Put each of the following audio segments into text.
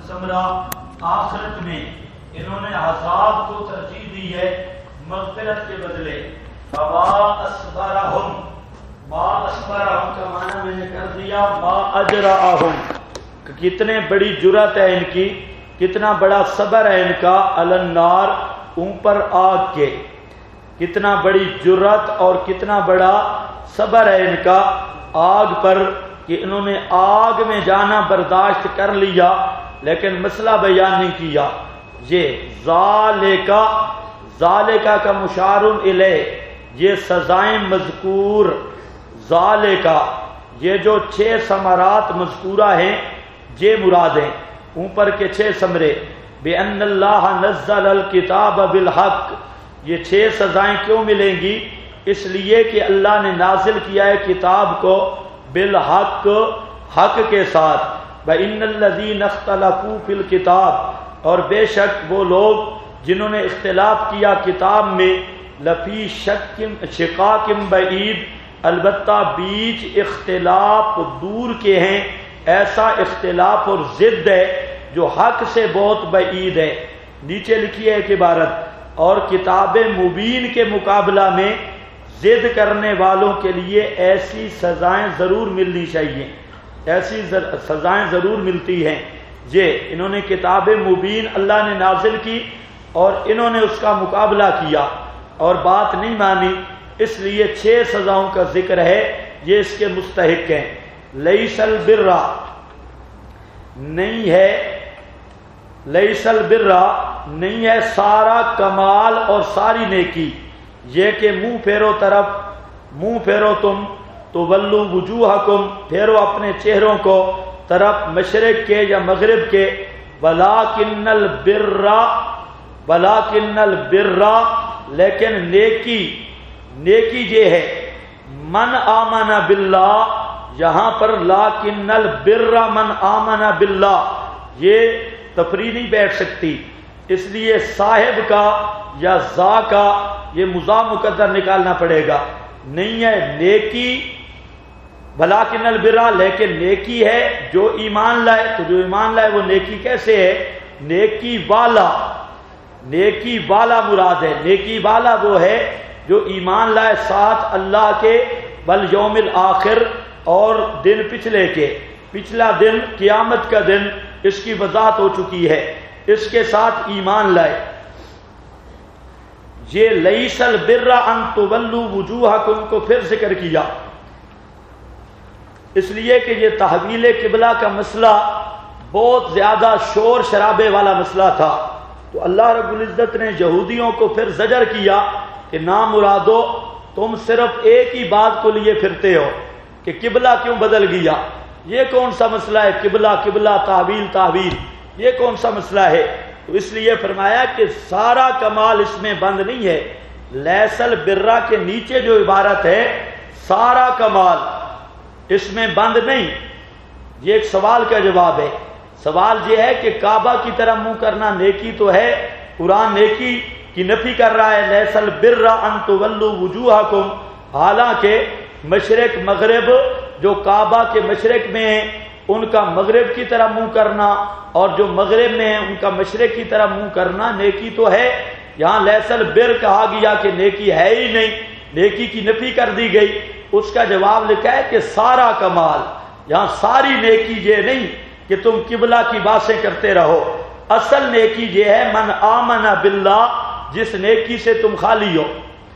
ثمرہ آخرت میں انہوں نے عذاب کو ترجیح دی ہے مغفرت کے بدلے. ما اصبرہم کا معنی میں نے کر دیا ما اجرأہم، کتنے بڑی جرأت ہے ان کی، کتنا بڑا صبر ہے ان کا، علی النار اوپر آگ کے، کتنا بڑی جرأت اور کتنا بڑا صبر ہے ان کا آگ پر، کہ انہوں نے آگ میں جانا برداشت کر لیا لیکن مسئلہ بیان نہیں کیا. یہ ذالکا کا مشار الیہ، یہ سزائیں مذکور، ذالکا یہ جو 6 ثمرات مذکورہ ہیں یہ مراد ہیں، اوپر کے 6 ثمرے. بِأَنَّ اللَّهَ نَزَّلَ الْكِتَابَ بِالْحَقِّ، یہ 6 سزائیں کیوں ملیں گی؟ اس لیے کہ اللہ نے نازل کیا ہے کتاب کو بالحق، حق کے ساتھ. وَإِنَّ الَّذِينَ اخْتَلَفُوا فِي الْكِتَابِ، اور بے شک وہ لوگ جنہوں نے اختلاف کیا کتاب میں، لفی شقاق بعید، البتہ بیچ اختلاف دور کے ہیں، ایسا اختلاف اور ضد ہے جو حق سے بہت بعید ہے. نیچے لکھی ہے ایک عبارت، اور کتاب مبین کے مقابلہ میں ضد کرنے والوں کے لیے ایسی سزائیں ضرور ملنی چاہیے، ایسی سزائیں ضرور ملتی ہیں. یہ انہوں نے کتاب مبین اللہ نے نازل کی اور انہوں نے اس کا مقابلہ کیا اور بات نہیں مانی، اس لیے 6 سزاؤں کا ذکر ہے، یہ اس کے مستحق ہیں. لیس البر نہیں ہے، لیس البر نہیں ہے سارا کمال اور ساری نیکی، یہ کہ منہ پھیرو تم، تو ولو وجوہکم، پھیرو اپنے چہروں کو طرف مشرق کے یا مغرب کے. ولکن البر لیکن نیکی یہ ہے، من آمن باللہ، یہاں پر لاکن البر من آمن باللہ، یہ تفریح نہیں بیٹھ سکتی، اس لیے صاحب کا یا ذا کا یہ مضاف مقدر نکالنا پڑے گا. نہیں ہے نیکی بلاکن البرا، لیکن نیکی ہے جو ایمان لائے. تو جو ایمان لائے وہ نیکی کیسے ہے؟ نیکی والا مراد ہے. نیکی والا وہ ہے جو ایمان لائے ساتھ اللہ کے والیوم الآخر اور دن پچھلے کے، پچھلا دن قیامت کا دن، اس کی وضاحت ہو چکی ہے، اس کے ساتھ ایمان لائے. یہ لیس البر ان تولوا وجوہکم کو پھر ذکر کیا، اس لیے کہ یہ تحویل قبلہ کا مسئلہ بہت زیادہ شور شرابے والا مسئلہ تھا. تو اللہ رب العزت نے یہودیوں کو پھر زجر کیا کہ نامرادو، تم صرف ایک ہی بات کو لیے پھرتے ہو کہ قبلہ کیوں بدل گیا، یہ کون سا مسئلہ ہے؟ قبلہ تحویل، یہ کون سا مسئلہ ہے؟ تو اس لیے فرمایا کہ سارا کمال اس میں بند نہیں ہے. لیس البر کے نیچے جو عبارت ہے سارا کمال، اس میں بند نہیں. یہ ایک سوال کا جواب ہے. سوال یہ ہے کہ کعبہ کی طرح منہ کرنا نیکی تو ہے، قرآن نیکی کی نفی کر رہا ہے، لیس البر ان تولوا وجوہکم، حالانکہ مشرق مغرب جو کعبہ کے مشرق میں ہیں ان کا مغرب کی طرف منہ کرنا اور جو مغرب میں ہیں ان کا مشرق کی طرف منہ کرنا نیکی تو ہے. یہاں لیس البر کہا گیا کہ نیکی ہے ہی نہیں، نیکی کی نفی کر دی گئی. اس کا جواب لکھا ہے کہ سارا کمال، یہاں ساری نیکی یہ نہیں کہ تم قبلہ کی باتیں کرتے رہو. اصل نیکی یہ ہے من آمن باللہ، جس نیکی سے تم خالی ہو.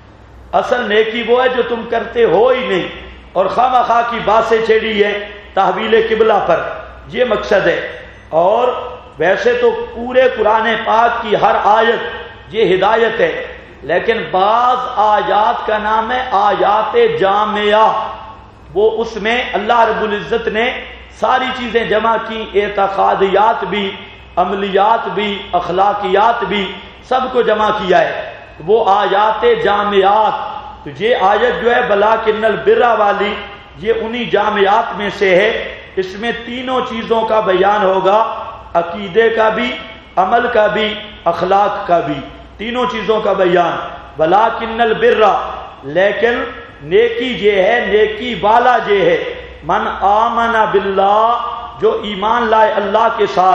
اصل نیکی وہ ہے جو تم کرتے ہو ہی نہیں اور خواہ کی باتیں چھیڑی ہے تحویل قبلہ پر، یہ مقصد ہے. اور ویسے تو پورے قرآن پاک کی ہر آیت یہ ہدایت ہے، لیکن بعض آیات کا نام ہے آیات جامعہ، وہ اس میں اللہ رب العزت نے ساری چیزیں جمع کی، اعتقادیات بھی، عملیات بھی، اخلاقیات بھی، سب کو جمع کیا ہے، وہ آیات جامعات. تو یہ آیت جو ہے بلاکن البر والی، یہ انہی جامعات میں سے ہے. اس میں تینوں چیزوں کا بیان ہوگا، عقیدے کا بھی، عمل کا بھی، اخلاق کا بھی، تینوں چیزوں کا بیان. بلاکن البر، لیکن نیکی یہ ہے، نیکی والا یہ ہے، من آمن باللہ، جو ایمان لائے اللہ کے ساتھ،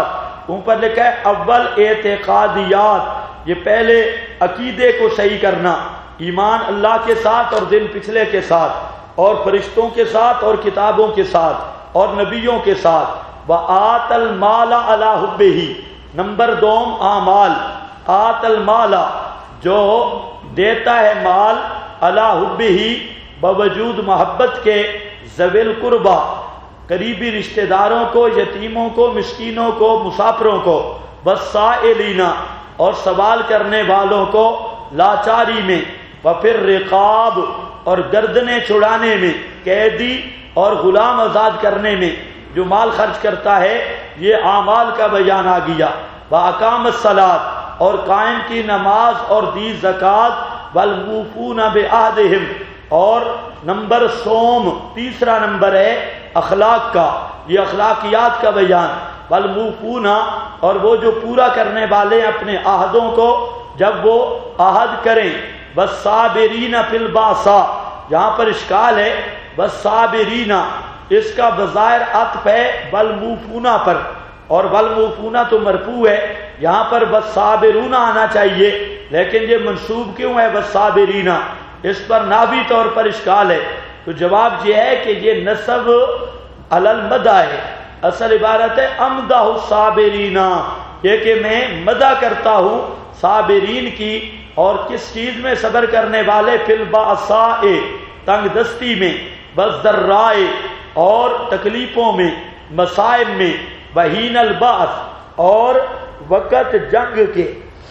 اوپر لکھا ہے اول اعتقادیات، یہ پہلے عقیدے کو صحیح کرنا، ایمان اللہ کے ساتھ اور دن پچھلے کے ساتھ اور فرشتوں کے ساتھ اور کتابوں کے ساتھ اور نبیوں کے ساتھ۔ وآت المال علی حبہ، نمبر دوم اعمال، آت المال جو دیتا ہے مال، علی حبہ باوجود محبت کے، ذوی القربہ قریبی رشتہ داروں کو، یتیموں کو، مسکینوں کو، مسافروں کو، والسائلین اور سوال کرنے والوں کو، لاچاری میں، وفر رقاب اور گردنیں چھڑانے میں، قیدی اور غلام آزاد کرنے میں جو مال خرچ کرتا ہے، یہ اعمال کا بیان آ گیا۔ وَأَقَامَ الصَّلَاةَ اور قائم کی نماز اور دی زکوٰۃ، وَالْمُوفُونَ بِعَہْدِهِمْ اور نمبر صوم، تیسرا نمبر ہے اخلاق کا، یہ اخلاقیات کا بیان۔ وَالْمُوفُونَ اور وہ جو پورا کرنے والے اپنے عہدوں کو جب وہ عہد کریں، وَالصَّابِرِينَ فِي الْبَأْسَاءِ، یہاں پر اشکال ہے وَالصَّابِرِينَ، اس کا بظاہر عطف ہے وَالْمُوفُونَ پر، اور وَالْمُوفُونَ تو مرفوع ہے، یہاں پر وَالصَّابِرُونَ آنا چاہیے، لیکن یہ منصوب کیوں ہے وَالصَّابِرِينَ؟ اس پر نحوی طور پر اشکال ہے، تو جواب یہ ہے کہ یہ نصب علی المدح ہے، اصل عبارت ہے امدح الصابرین، یہ کہ میں مدح کرتا ہوں صابرین کی، اور کس چیز میں صبر کرنے والے، فی البأساء تنگ دستی میں، والضراء اور تکلیفوں میں، مصائب میں، وحین البعث اور وقت جنگ کے،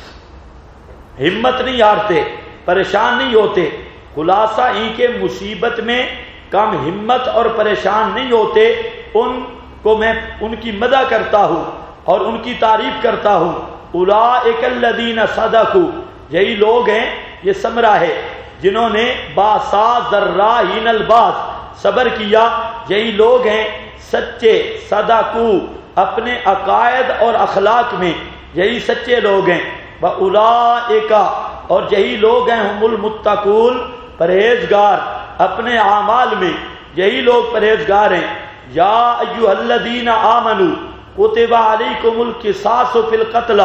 ہمت نہیں ہارتے، پریشان نہیں ہوتے، خلاصہ ان کے مصیبت میں کم ہمت اور پریشان نہیں ہوتے، ان کو میں ان کی مدح کرتا ہوں اور ان کی تعریف کرتا ہوں۔ اولئک الذین صدقوا، یہی لوگ ہیں، یہ ثمرہ ہے جنہوں نے باسا ذرا ہین الباس صبر کیا، یہی لوگ ہیں سچے، صدقوا اپنے عقائد اور اخلاق میں، یہی سچے لوگ ہیں۔ وَأُولَئِکَ اور یہی لوگ ہیں ہم المتقون، پرہیزگار اپنے اعمال میں، یہی لوگ پرہیزگار ہیں۔ یا ایھا الذین آمنوا کتب علیکم القصاص فی القتل،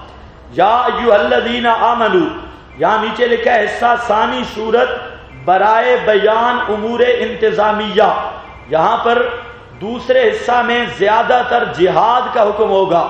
یا ایھا الذین آمنوا، یہاں نیچے لکھا ہے حصہ ثانی سورت برائے بیان امور انتظامیہ، یہاں پر دوسرے حصہ میں زیادہ تر جہاد کا حکم ہوگا،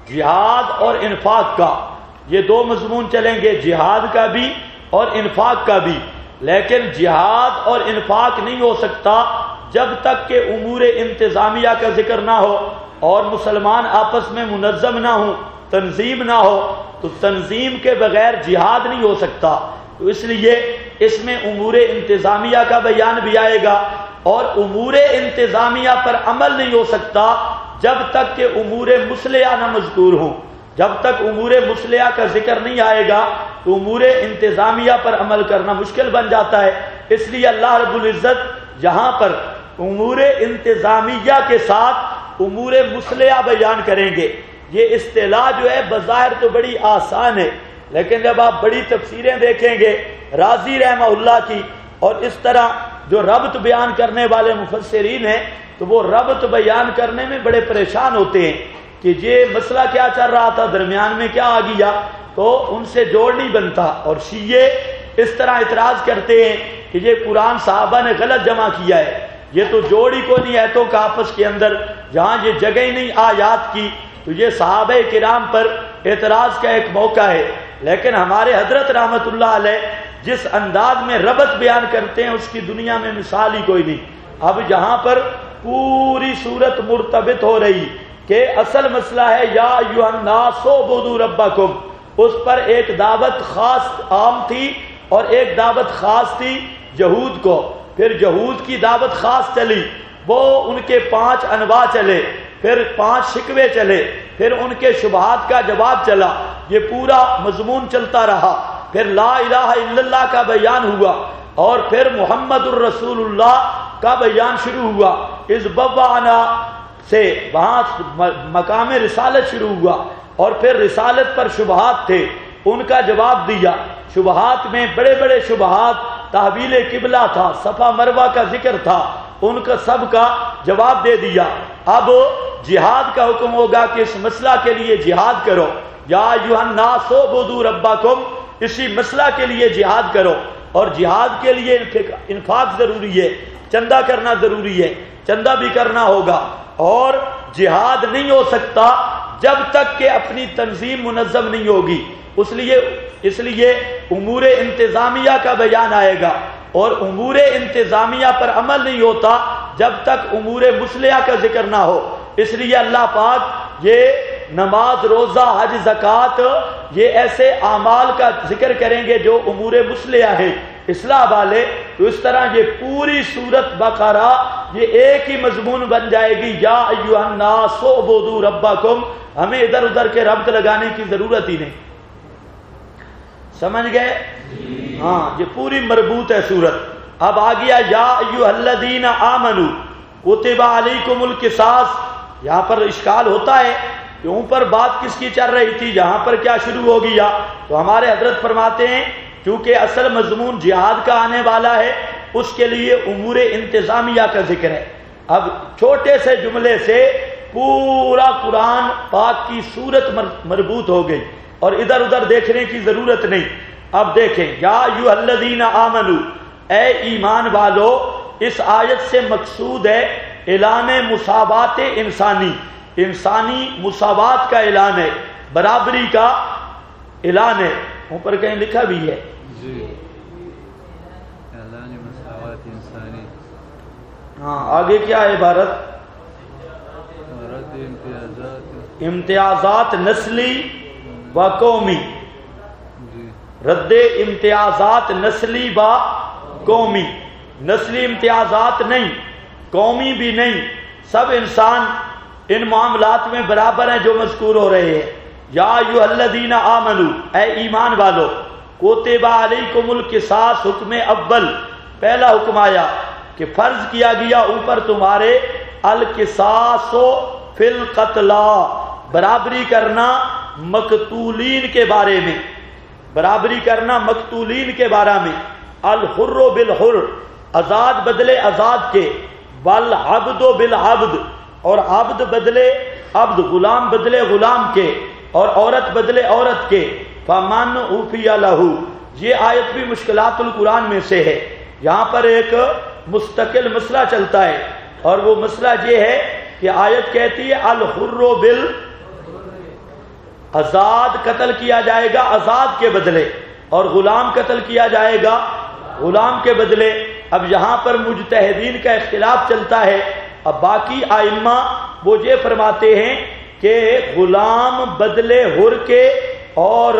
جہاد اور انفاق کا، یہ دو مضمون چلیں گے، جہاد کا بھی اور انفاق کا بھی، لیکن جہاد اور انفاق نہیں ہو سکتا جب تک کہ امور انتظامیہ کا ذکر نہ ہو اور مسلمان آپس میں منظم نہ ہوں، تنظیم نہ ہو، تو تنظیم کے بغیر جہاد نہیں ہو سکتا، تو اس لیے اس میں امور انتظامیہ کا بیان بھی آئے گا، اور امور انتظامیہ پر عمل نہیں ہو سکتا جب تک کہ امور مصلحہ نہ مذکور ہوں، جب تک امور مصلحہ کا ذکر نہیں آئے گا تو امور انتظامیہ پر عمل کرنا مشکل بن جاتا ہے، اس لیے اللہ رب العزت یہاں پر امور انتظامیہ کے ساتھ امور مصلحہ بیان کریں گے۔ یہ اصطلاح جو ہے بظاہر تو بڑی آسان ہے، لیکن جب آپ بڑی تفسیریں دیکھیں گے رازی رحمہ اللہ کی، اور اس طرح جو ربط بیان کرنے والے مفسرین ہیں، تو وہ ربط بیان کرنے میں بڑے پریشان ہوتے ہیں کہ یہ مسئلہ کیا چل رہا تھا، درمیان میں کیا آ گیا، تو ان سے جوڑ نہیں بنتا، اور شیعہ اس طرح اعتراض کرتے ہیں کہ یہ قرآن صحابہ نے غلط جمع کیا ہے، یہ تو جوڑ ہی کو نہیں آیتوں کا آپس کے اندر، جہاں یہ جگہ ہی نہیں آیات کی، تو یہ صحابہ کرام پر اعتراض کا ایک موقع ہے۔ لیکن ہمارے حضرت رحمت اللہ علیہ جس انداز میں ربط بیان کرتے ہیں اس کی دنیا میں مثال ہی کوئی نہیں۔ اب جہاں پر پوری صورت مرتبط ہو رہی کہ اصل مسئلہ ہے یا ایھا الناس اعبدوا ربکم، اس پر ایک دعوت خاص عام تھی اور ایک دعوت خاص تھی یہود کو، پھر یہود کی دعوت خاص چلی، وہ ان کے 5 انواع چلے، پھر 5 شکوے چلے، پھر ان کے شبہات کا جواب چلا، یہ پورا مضمون چلتا رہا، پھر لا الہ الا اللہ کا بیان ہوا، اور پھر محمد الرسول اللہ کا بیان شروع ہوا، اذ بوأنا سے وہاں مقام رسالت شروع ہوا، اور پھر رسالت پر شبہات تھے، ان کا جواب دیا، شبہات میں بڑے بڑے شبہات، تحویل قبلہ تھا، صفا مروہ کا ذکر تھا، ان کا سب کا جواب دے دیا۔ اب جہاد کا حکم ہوگا کہ اس مسئلہ کے لیے جہاد کرو، یا ایھا الناس اعبدوا ربکم، اسی مسئلہ کے لیے جہاد کرو. اور جہاد کے لیے انفاق ضروری ہے، چندہ کرنا ضروری ہے، چندہ بھی کرنا ہوگا. اور جہاد نہیں ہو سکتا جب تک کہ اپنی تنظیم منظم نہیں ہوگی. اس لیے امور انتظامیہ کا بیان آئے گا، اور امور انتظامیہ پر عمل نہیں ہوتا جب تک امور مصلحہ کا ذکر نہ ہو. اس لیے اللہ پاک یہ نماز، روزہ، حج، زکوٰۃ، یہ ایسے اعمال کا ذکر کریں گے جو امور مصلحہ ہے، اصلاح والے. تو اس طرح یہ پوری سورت بقرہ یہ ایک ہی مضمون بن جائے گی، یا ایھا الناس اعبدوا ربکم. ہمیں ادھر ادھر کے ربط لگانے کی ضرورت ہی نہیں. سمجھ گئے؟ ہاں، یہ پوری مربوط ہے سورت. اب آ گیا یا ایھا الذین آمنوا کتب علیکم القصاص. یہاں پر اشکال ہوتا ہے کہ اوپر بات کس کی چل رہی تھی، یہاں پر کیا شروع ہو گیا؟ تو ہمارے حضرت فرماتے ہیں کیونکہ اصل مضمون جہاد کا آنے والا ہے، اس کے لیے امور انتظامیہ کا ذکر ہے. اب چھوٹے سے جملے سے پورا قرآن پاک کی صورت مربوط ہو گئی، اور ادھر ادھر دیکھنے کی ضرورت نہیں. اب دیکھیں، یا ایھا الذین آمنوا، اے ایمان والو. اس آیت سے مقصود ہے اعلان مساوات انسانی مساوات کا اعلان ہے، برابری کا اعلان ہے. اوپر کہیں لکھا بھی ہے جی اعلان مساوات انسانی. ہاں، آگے کیا ہے عبارت؟ امتیازات نسلی و قومی. رد امتیازات نسلی و قومی. نسلی امتیازات نہیں، قومی بھی نہیں، سب انسان ان معاملات میں برابر ہیں جو مذکور ہو رہے ہیں. یا ایھا الذین آمنوا، اے ایمان والو. کتب علیکم القصاص، حکم اول، پہلا حکم آیا کہ فرض کیا گیا اوپر تمہارے القصاص فی القتلی، برابری کرنا مقتولین کے بارے میں، برابری کرنا مقتولین کے بارے میں. الحر بالحر، آزاد بدلے آزاد کے، والعبد بالعبد، اور عبد بدلے عبد، غلام بدلے غلام کے، اور عورت بدلے عورت کے. فمن عفی لہ، یہ آیت بھی مشکلات القرآن میں سے ہے. یہاں پر ایک مستقل مسئلہ چلتا ہے، اور وہ مسئلہ یہ ہے کہ آیت کہتی ہے الحر بال، آزاد قتل کیا جائے گا آزاد کے بدلے، اور غلام قتل کیا جائے گا غلام کے بدلے. اب یہاں پر مجتہدین کا اختلاف چلتا ہے. اب باقی ائمہ وہ یہ فرماتے ہیں کہ غلام بدلے حر کے اور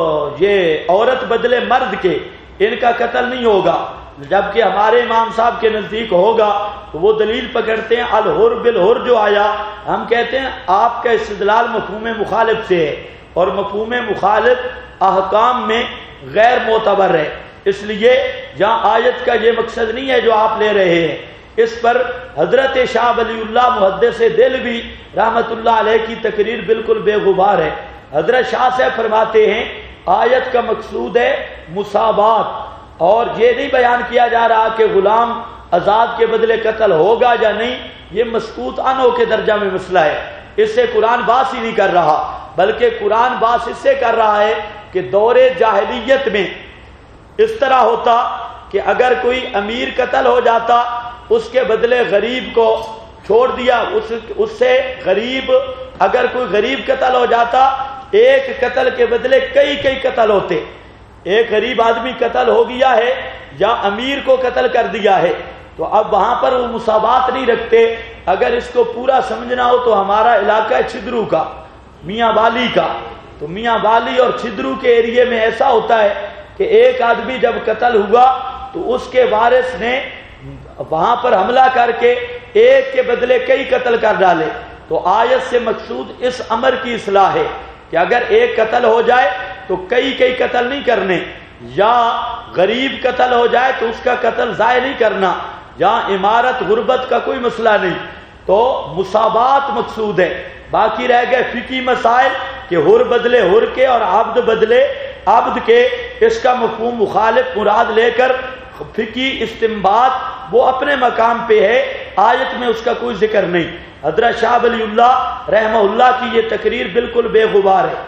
یہ عورت بدلے مرد کے، ان کا قتل نہیں ہوگا. جبکہ ہمارے امام صاحب کے نزدیک ہوگا. تو وہ دلیل پکڑتے ہیں الحر بالحر جو آیا، ہم کہتے ہیں آپ کا استدلال مفہوم مخالف سے ہے، اور مفہوم مخالف احکام میں غیر معتبر ہے. اس لیے جہاں آیت کا یہ مقصد نہیں ہے جو آپ لے رہے ہیں. اس پر حضرت شاہ ولی اللہ محدث دہلوی رحمت اللہ علیہ کی تقریر بالکل بے غبار ہے. حضرت شاہ سے فرماتے ہیں آیت کا مقصود ہے مساوات، اور یہ نہیں بیان کیا جا رہا کہ غلام آزاد کے بدلے قتل ہوگا یا نہیں. یہ مسکوت عنہ کے درجہ میں مسئلہ ہے، اس سے قرآن باس ہی نہیں کر رہا، بلکہ قرآن باس اس سے کر رہا ہے کہ دور جاہلیت میں اس طرح ہوتا کہ اگر کوئی امیر قتل ہو جاتا، اس کے بدلے غریب کو چھوڑ دیا، اس سے غریب، اگر کوئی غریب قتل ہو جاتا، ایک قتل کے بدلے کئی قتل ہوتے. ایک غریب آدمی قتل ہو گیا ہے یا امیر کو قتل کر دیا ہے، تو اب وہاں پر وہ مساوات نہیں رکھتے. اگر اس کو پورا سمجھنا ہو تو ہمارا علاقہ ہے چھدرو کا، میاں والی کا. تو میاں والی اور چھدرو کے ایریے میں ایسا ہوتا ہے کہ ایک آدمی جب قتل ہوا تو اس کے وارث نے وہاں پر حملہ کر کے ایک کے بدلے کئی قتل کر ڈالے. تو آیت سے مقصود اس امر کی اصلاح ہے کہ اگر ایک قتل ہو جائے تو کئی قتل نہیں کرنے، یا غریب قتل ہو جائے تو اس کا قتل ضائع نہیں کرنا. جہاں عمارت غربت کا کوئی مسئلہ نہیں، تو مساوات مقصود ہے. باقی رہ گئے فقہی مسائل کہ حر بدلے حر کے اور عبد بدلے عبد کے. اس کا مفہوم مخالف مراد لے کر فقہی استنباط وہ اپنے مقام پہ ہے، آیت میں اس کا کوئی ذکر نہیں۔ حضرت شاہ ولی اللہ رحمہ اللہ کی یہ تقریر بالکل بے غبار ہے،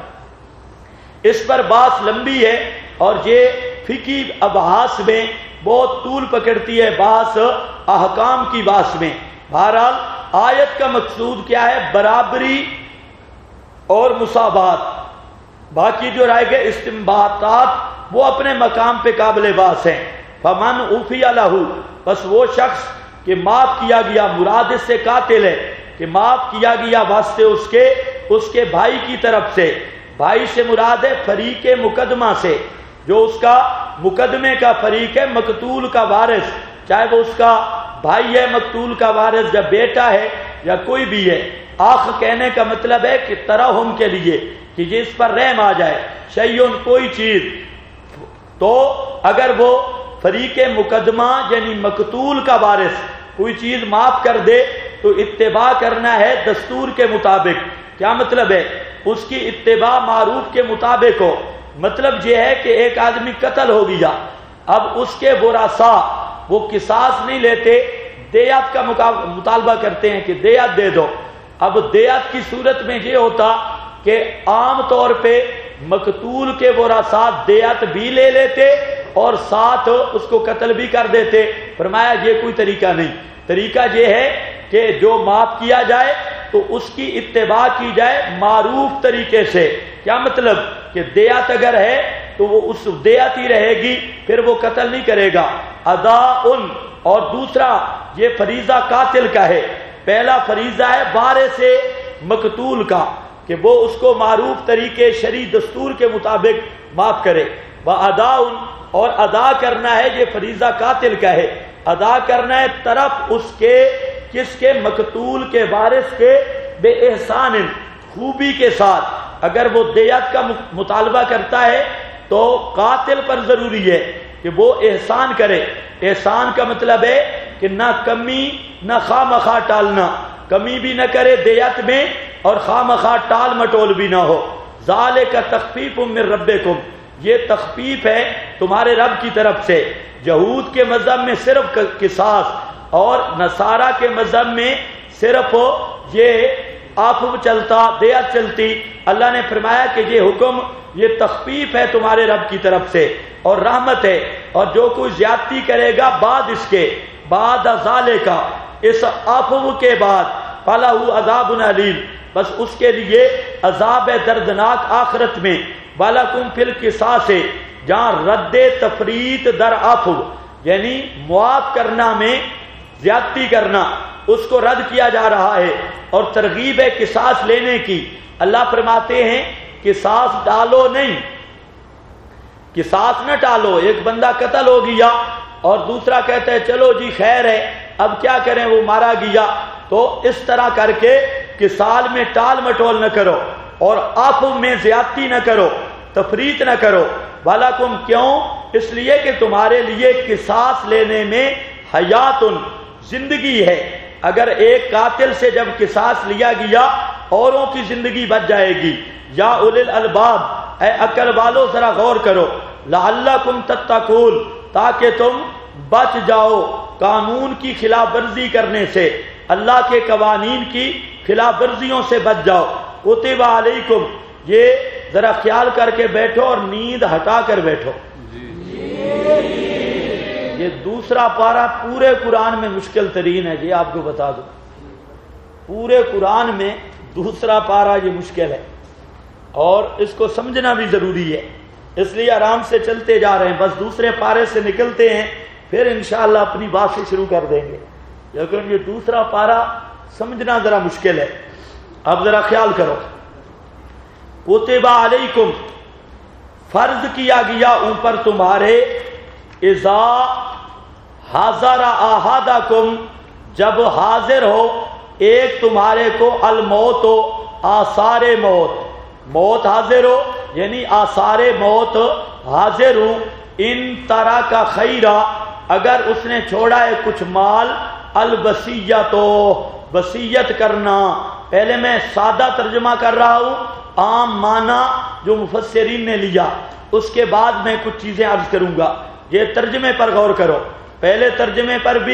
اس پر بات لمبی ہے اور یہ فقہی ابحاث میں بہت طول پکڑتی ہے، بحث احکام کی بحث میں۔ بہرحال آیت کا مقصود کیا ہے؟ برابری اور مساوات۔ باقی جو رائے گئے استنباطات وہ اپنے مقام پہ قابل بحث ہیں۔ فمن عفی لہ، بس وہ شخص کہ معاف کیا گیا، مراد اس سے قاتل ہے کہ معاف کیا گیا واسطے اس کے بھائی کی طرف سے۔ بھائی سے مراد ہے فریق مقدمہ سے، جو اس کا مقدمے کا فریق ہے، مقتول کا وارث، چاہے وہ اس کا بھائی ہے مقتول کا وارث یا بیٹا ہے یا کوئی بھی ہے۔ آخ کہنے کا مطلب ہے کہ ترحم کے لیے، کہ جس پر رحم آ جائے، شیئن کوئی چیز، تو اگر وہ فریق مقدمہ یعنی مقتول کا وارث کوئی چیز معاف کر دے تو اتباع کرنا ہے دستور کے مطابق۔ کیا مطلب ہے؟ اس کی اتباع معروف کے مطابق ہو۔ مطلب یہ ہے کہ ایک آدمی قتل ہو گیا، اب اس کے ورثاء وہ قصاص نہیں لیتے، دیات کا مطالبہ کرتے ہیں کہ دیات دے دو۔ اب دیات کی صورت میں یہ ہوتا کہ عام طور پہ مقتول کے ورثاء دیات بھی لے لیتے اور ساتھ اس کو قتل بھی کر دیتے۔ فرمایا یہ کوئی طریقہ نہیں، طریقہ یہ ہے کہ جو معاف کیا جائے تو اس کی اتباع کی جائے معروف طریقے سے۔ کیا مطلب؟ کہ دیات اگر ہے تو وہ اس دیات ہی رہے گی، پھر وہ قتل نہیں کرے گا۔ اداء، اور دوسرا یہ فریضہ قاتل کا ہے۔ پہلا فریضہ ہے وارث مقتول کا کہ وہ اس کو معروف طریقے شرعی دستور کے مطابق معاف کرے۔ وَأَدَاءٌ، اور ادا کرنا ہے، یہ فریضہ قاتل کا ہے، ادا کرنا ہے طرف اس کے، کس کے؟ مقتول کے وارث کے، بے احسان، خوبی کے ساتھ۔ اگر وہ دیات کا مطالبہ کرتا ہے تو قاتل پر ضروری ہے کہ وہ احسان کرے۔ احسان کا مطلب ہے کہ نہ کمی نہ خواہ مخواہ ٹالنا، کمی بھی نہ کرے دیات میں اور خواہ مخواہ ٹال مٹول بھی نہ ہو۔ ذالک تخفیف من ربکم، یہ تخفیف ہے تمہارے رب کی طرف سے۔ یہود کے مذہب میں صرف قصاص اور نصارہ کے مذہب میں صرف یہ عفو چلتا، دیات چلتی۔ اللہ نے فرمایا کہ یہ حکم، یہ تخفیف ہے تمہارے رب کی طرف سے اور رحمت ہے، اور جو کوئی زیادتی کرے گا بعد اس کے، بعد ذالک، اس عفو کے بعد، فلہ عذاب علیم، بس اس کے لیے عذاب دردناک آخرت میں۔ وَلَكُمْ فِي الْقِصَاصِ، جہاں رد تفریط در عفو یعنی معاف کرنا میں زیادتی کرنا، اس کو رد کیا جا رہا ہے اور ترغیب ہے قصاص لینے کی۔ اللہ فرماتے ہیں قصاص ڈالو نہیں، قصاص نہ ٹالو۔ ایک بندہ قتل ہو گیا اور دوسرا کہتا ہے چلو جی خیر ہے، اب کیا کریں، وہ مارا گیا، تو اس طرح کر کے قصاص میں ٹال مٹول نہ کرو اور عفو میں زیادتی نہ کرو، تفریط نہ کرو۔ وَلَكُمْ، کیوں؟ اس لیے کہ تمہارے لیے قصاص لینے میں حیات، زندگی ہے۔ اگر ایک قاتل سے جب قصاص لیا گیا اوروں کی زندگی بچ جائے گی۔ یا اولی الالباب، اے عقل والو ذرا غور کرو، لعلکم تتقون، تاکہ تم بچ جاؤ قانون کی خلاف ورزی کرنے سے، اللہ کے قوانین کی خلاف ورزیوں سے بچ جاؤ۔ کتب علیکم، یہ ذرا خیال کر کے بیٹھو اور نیند ہٹا کر بیٹھو۔ یہ دوسرا پارہ پورے قرآن میں مشکل ترین ہے، یہ آپ کو بتا دوں، پورے قرآن میں دوسرا پارہ یہ مشکل ہے اور اس کو سمجھنا بھی ضروری ہے، اس لیے آرام سے چلتے جا رہے ہیں، بس دوسرے پارے سے نکلتے ہیں پھر انشاءاللہ اپنی بات سے شروع کر دیں گے، لیکن یہ دوسرا پارہ سمجھنا ذرا مشکل ہے۔ اب ذرا خیال کرو، کتب علیکم، فرض کیا گیا اوپر تمہارے، اذا حاضر احدکم، جب حاضر ہو ایک تمہارے کو، الموت ہو، آثار موت، موت حاضر ہو یعنی آثار موت حاضر ہوں، ان طرح کا خیرہ، اگر اس نے چھوڑا ہے کچھ مال، الوصیت، وصیت کرنا۔ پہلے میں سادہ ترجمہ کر رہا ہوں، عام معنی جو مفسرین نے لیا، اس کے بعد میں کچھ چیزیں عرض کروں گا، یہ ترجمے پر غور کرو۔ پہلے ترجمے پر بھی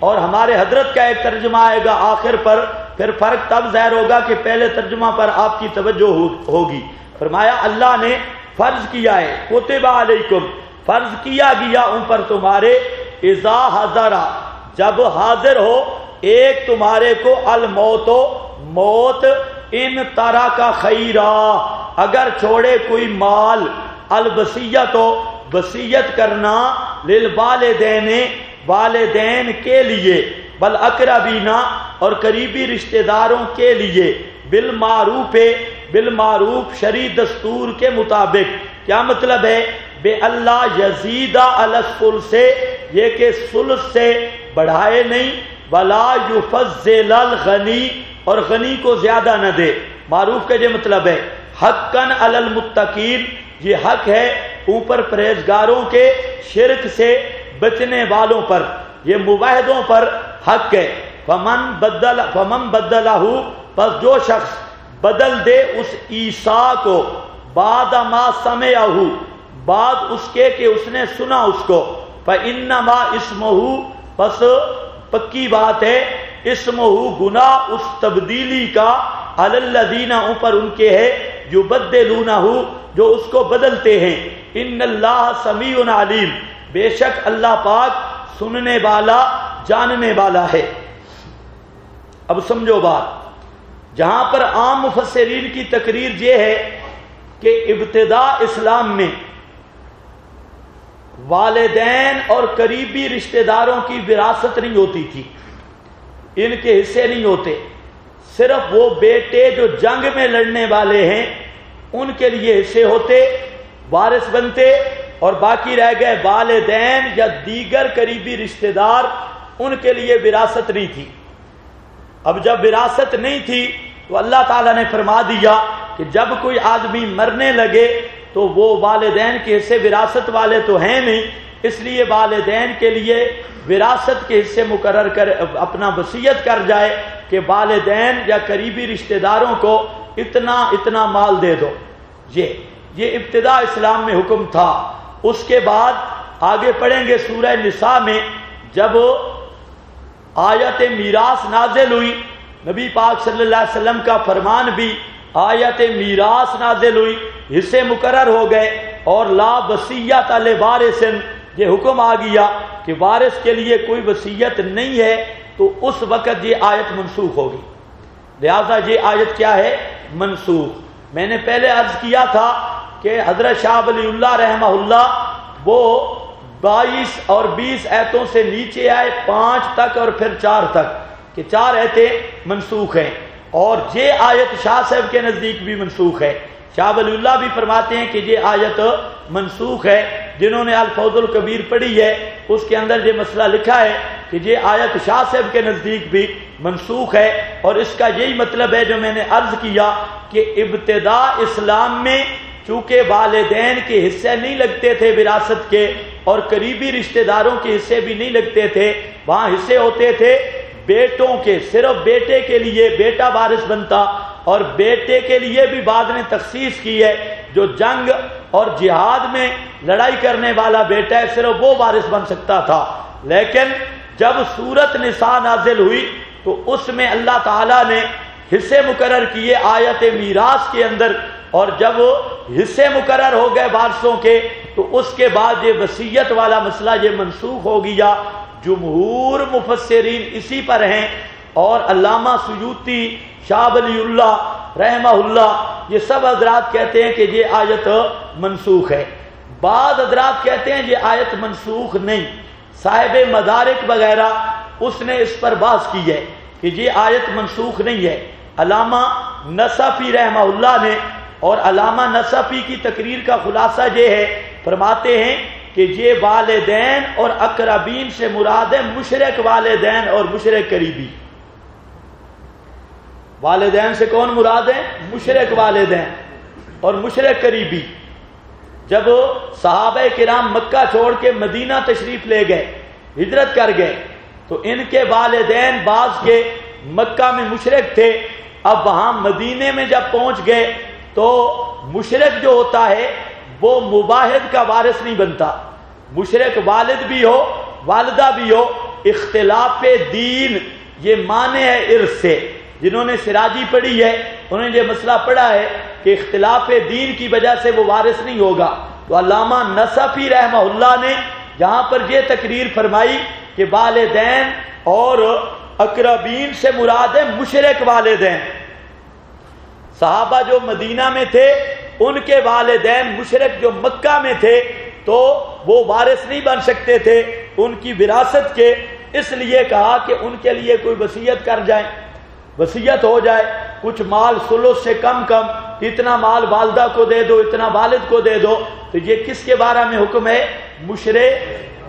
اور ہمارے حضرت کا ایک ترجمہ آئے گا آخر پر، پھر فرق تب ظاہر ہوگا کہ پہلے ترجمہ پر آپ کی توجہ ہوگی۔ فرمایا اللہ نے فرض کیا ہے، کتب علیکم، فرض کیا گیا ان پر تمہارے، اذا حضر، جب حاضر ہو ایک تمہارے کو، الموت، موت، ان طرح کا خیرا، اگر چھوڑے کوئی مال، الوصیت، وصیت کرنا، للوالدین، والدین کے لیے، والاقربین، اور قریبی رشتہ داروں کے لیے، بالمعروف، بالمعروف شرعی دستور کے مطابق۔ کیا مطلب ہے؟ بے اللہ یزید علی الثلث، یہ کہ ثلث سے بڑھائے نہیں، ولا یفضل الغنی، اور غنی کو زیادہ نہ دے۔ معروف کا یہ مطلب ہے حقاً علی المتقین، یہ حق ہے اوپر پرہیزگاروں کے، شرک سے بچنے والوں پر، یہ موحدوں پر حق ہے۔ فمن بدلہ، پس جو شخص بدل دے اس عیسیٰ کو، بعد ما سمعہ، بعد اس کے کہ اس نے سنا اس کو، فإنما اسمہ، پس پکی بات ہے، اسمہ گناہ اس تبدیلی کا، علی الذین، اوپر ان کے ہے، یبدلونہ، جو اس کو بدلتے ہیں۔ ان اللہ سمیع علیم، بے شک اللہ پاک سننے والا، جاننے والا ہے۔ اب سمجھو بات، جہاں پر عام مفسرین کی تقریر یہ ہے کہ ابتدا اسلام میں والدین اور قریبی رشتہ داروں کی وراثت نہیں ہوتی تھی، ان کے حصے نہیں ہوتے، صرف وہ بیٹے جو جنگ میں لڑنے والے ہیں ان کے لیے حصے ہوتے، وارث بنتے، اور باقی رہ گئے والدین یا دیگر قریبی رشتہ دار، ان کے لیے وراثت نہیں تھی۔ اب جب وراثت نہیں تھی تو اللہ تعالیٰ نے فرما دیا کہ جب کوئی آدمی مرنے لگے تو وہ والدین کے حصے وراثت والے تو ہیں نہیں، اس لیے والدین کے لیے وراثت کے حصے مقرر کر اپنا وصیت کر جائے کہ والدین یا قریبی رشتہ داروں کو اتنا اتنا مال دے دو۔ یہ ابتدا اسلام میں حکم تھا۔ اس کے بعد آگے پڑھیں گے سورہ نساء میں، جب آیت میراث نازل ہوئی، نبی پاک صلی اللہ علیہ وسلم کا فرمان بھی، آیت میراث نازل ہوئی، حصے مقرر ہو گئے، اور لا وصیت لوارث، یہ حکم آ گیا کہ وارث کے لیے کوئی وصیت نہیں ہے، تو اس وقت یہ آیت منسوخ ہوگی۔ لہذا یہ آیت کیا ہے؟ منسوخ۔ میں نے پہلے عرض کیا تھا کہ حضرت شاہ ولی اللہ رحمہ اللہ وہ 22 اور 20 آیتوں سے نیچے آئے 5 تک اور پھر 4 تک، کہ 4 آیتیں منسوخ ہیں، اور یہ آیت شاہ صاحب کے نزدیک بھی منسوخ ہے۔ شاہ ولی اللہ بھی فرماتے ہیں کہ یہ آیت منسوخ ہے۔ جنہوں نے الفوز الکبیر پڑھی ہے اس کے اندر یہ مسئلہ لکھا ہے کہ یہ آیت شاہ صاحب کے نزدیک بھی منسوخ ہے، اور اس کا یہی مطلب ہے جو میں نے عرض کیا کہ ابتدا اسلام میں چونکہ والدین کے حصے نہیں لگتے تھے وراثت کے، اور قریبی رشتہ داروں کے حصے بھی نہیں لگتے تھے، وہاں حصے ہوتے تھے بیٹوں کے، صرف بیٹے کے لیے بیٹا وارث بنتا، اور بیٹے کے لیے بھی بعد نے تخصیص کی ہے، جو جنگ اور جہاد میں لڑائی کرنے والا بیٹا ہے صرف وہ وارث بن سکتا تھا۔ لیکن جب سورت نساء نازل ہوئی تو اس میں اللہ تعالیٰ نے حصے مقرر کیے آیت میراث کے اندر، اور جب حصے مقرر ہو گئے وارثوں کے تو اس کے بعد یہ وصیت والا مسئلہ یہ منسوخ ہو گیا۔ جمہور مفسرین اسی پر ہیں، اور علامہ سیوطی، شاہ ولی اللہ رحمہ اللہ، یہ سب حضرات کہتے ہیں کہ یہ آیت منسوخ ہے۔ بعض حضرات کہتے ہیں یہ آیت منسوخ نہیں، صاحب مدارک وغیرہ اس نے اس پر بحث کی ہے کہ یہ آیت منسوخ نہیں ہے۔ علامہ نصفی رحمہ اللہ نے، اور علامہ نصفی کی تقریر کا خلاصہ یہ ہے، فرماتے ہیں کہ یہ والدین اور اقربین سے مراد ہے مشرک والدین اور مشرک قریبی۔ والدین سے کون مراد ہے؟ مشرک والدین اور مشرک قریبی۔ جب صحابہ کرام مکہ چھوڑ کے مدینہ تشریف لے گئے، ہجرت کر گئے، تو ان کے والدین بعض کے مکہ میں مشرک تھے، اب وہاں مدینے میں جب پہنچ گئے تو مشرک جو ہوتا ہے وہ مباحد کا وارث نہیں بنتا، مشرک والد بھی ہو والدہ بھی ہو اختلاف دین یہ معنی ہے ارث سے. جنہوں نے سراجی پڑھی ہے انہوں نے یہ مسئلہ پڑھا ہے کہ اختلاف دین کی وجہ سے وہ وارث نہیں ہوگا. تو علامہ نصفی رحمہ اللہ نے یہاں پر یہ تقریر فرمائی کہ والدین اور اقربین سے مراد ہے مشرک والدین. صحابہ جو مدینہ میں تھے ان کے والدین مشرک جو مکہ میں تھے تو وہ وارث نہیں بن سکتے تھے ان کی وراثت کے. اس لیے کہا کہ ان کے لیے کوئی وصیت کر جائے, وصیت ہو جائے, کچھ مال ثلث سے کم کم, اتنا مال والدہ کو دے دو, اتنا والد کو دے دو. تو یہ کس کے بارے میں حکم ہے؟ مشرک.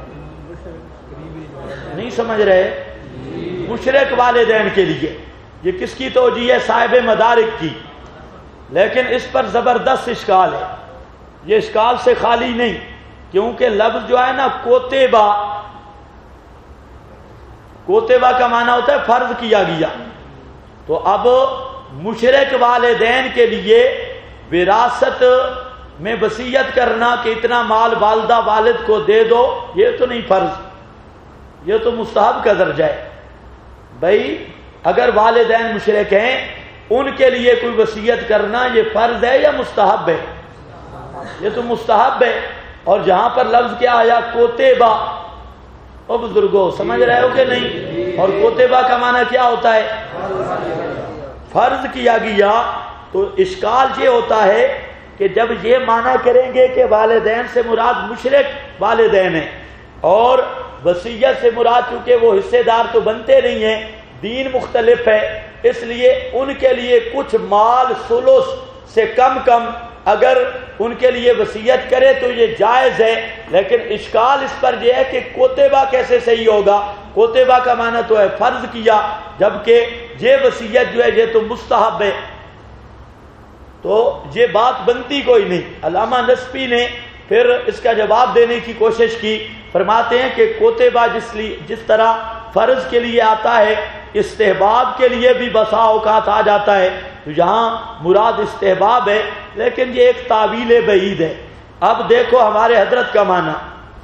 نہیں سمجھ رہے؟ مشرک والدین کے لیے. یہ کس کی توجیہ ہے؟ صاحب مدارک کی. لیکن اس پر زبردست اشکال ہے. یہ اشکال سے خالی نہیں, کیونکہ لفظ جو ہے نا کوتبہ, کوتبہ کا معنی ہوتا ہے فرض کیا گیا. تو اب مشرک والدین کے لیے وراثت میں وصیت کرنا کہ اتنا مال والدہ والد کو دے دو, یہ تو نہیں فرض, یہ تو مستحب کا درجہ ہے. بھائی اگر والدین مشرک ہیں ان کے لیے کوئی وصیت کرنا یہ فرض ہے یا مستحب ہے؟ یہ تو مستحب ہے. اور جہاں پر لفظ کیا آیا؟ کوتبہ. او بزرگوں سمجھ رہے ہو کہ نہیں؟ اور کوتبہ کا معنی کیا ہوتا ہے؟ فرض کیا گیا. تو اشکال یہ ہوتا ہے کہ جب یہ معنی کریں گے کہ والدین سے مراد مشرک والدین ہیں اور وصیت سے مراد چونکہ وہ حصے دار تو بنتے نہیں ہیں, دین مختلف ہے, اس لیے ان کے لیے کچھ مال ثلث سے کم کم اگر ان کے لیے وصیت کرے تو یہ جائز ہے. لیکن اشکال اس پر یہ ہے کہ کوتبہ کیسے صحیح ہوگا؟ کوتبہ کا معنی تو ہے فرض کیا, جبکہ یہ وصیت جو ہے یہ تو مستحب ہے. تو یہ بات بنتی کوئی نہیں. علامہ نصفی نے پھر اس کا جواب دینے کی کوشش کی. فرماتے ہیں کہ کوتبہ جس طرح فرض کے لیے آتا ہے استحباب کے لیے بھی بسا اوقات آ جاتا ہے. تو یہاں مراد استحباب ہے, لیکن یہ ایک تعویل بعید ہے. اب دیکھو ہمارے حضرت کا معنی.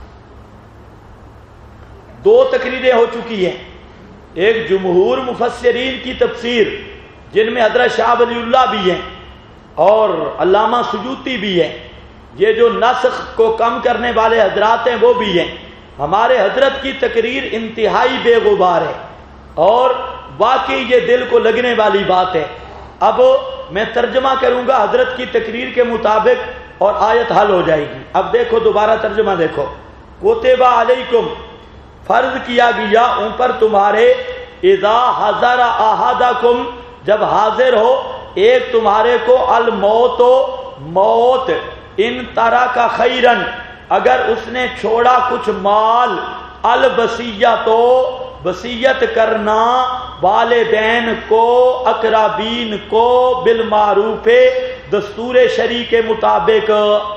دو تقریریں ہو چکی ہیں, ایک جمہور مفسرین کی تفسیر جن میں حضرت شاہ ولی اللہ بھی ہیں اور علامہ سیوطی بھی ہیں, یہ جو نسخ کو کم کرنے والے حضرات ہیں وہ بھی ہیں. ہمارے حضرت کی تقریر انتہائی بے غبار ہے اور واقعی یہ دل کو لگنے والی بات ہے. اب میں ترجمہ کروں گا حضرت کی تقریر کے مطابق اور آیت حل ہو جائے گی. اب دیکھو دوبارہ ترجمہ دیکھو. کوتبہ علیکم فرض کیا گیا ان پر تمہارے, اذا حضر احدکم جب حاضر ہو ایک تمہارے کو, الموت موت, ان ترک خیرن اگر اس نے چھوڑا کچھ مال, الوصیت وصیت کرنا, والدین کو اقربین کو, بالمعروف دستور شرع کے مطابق.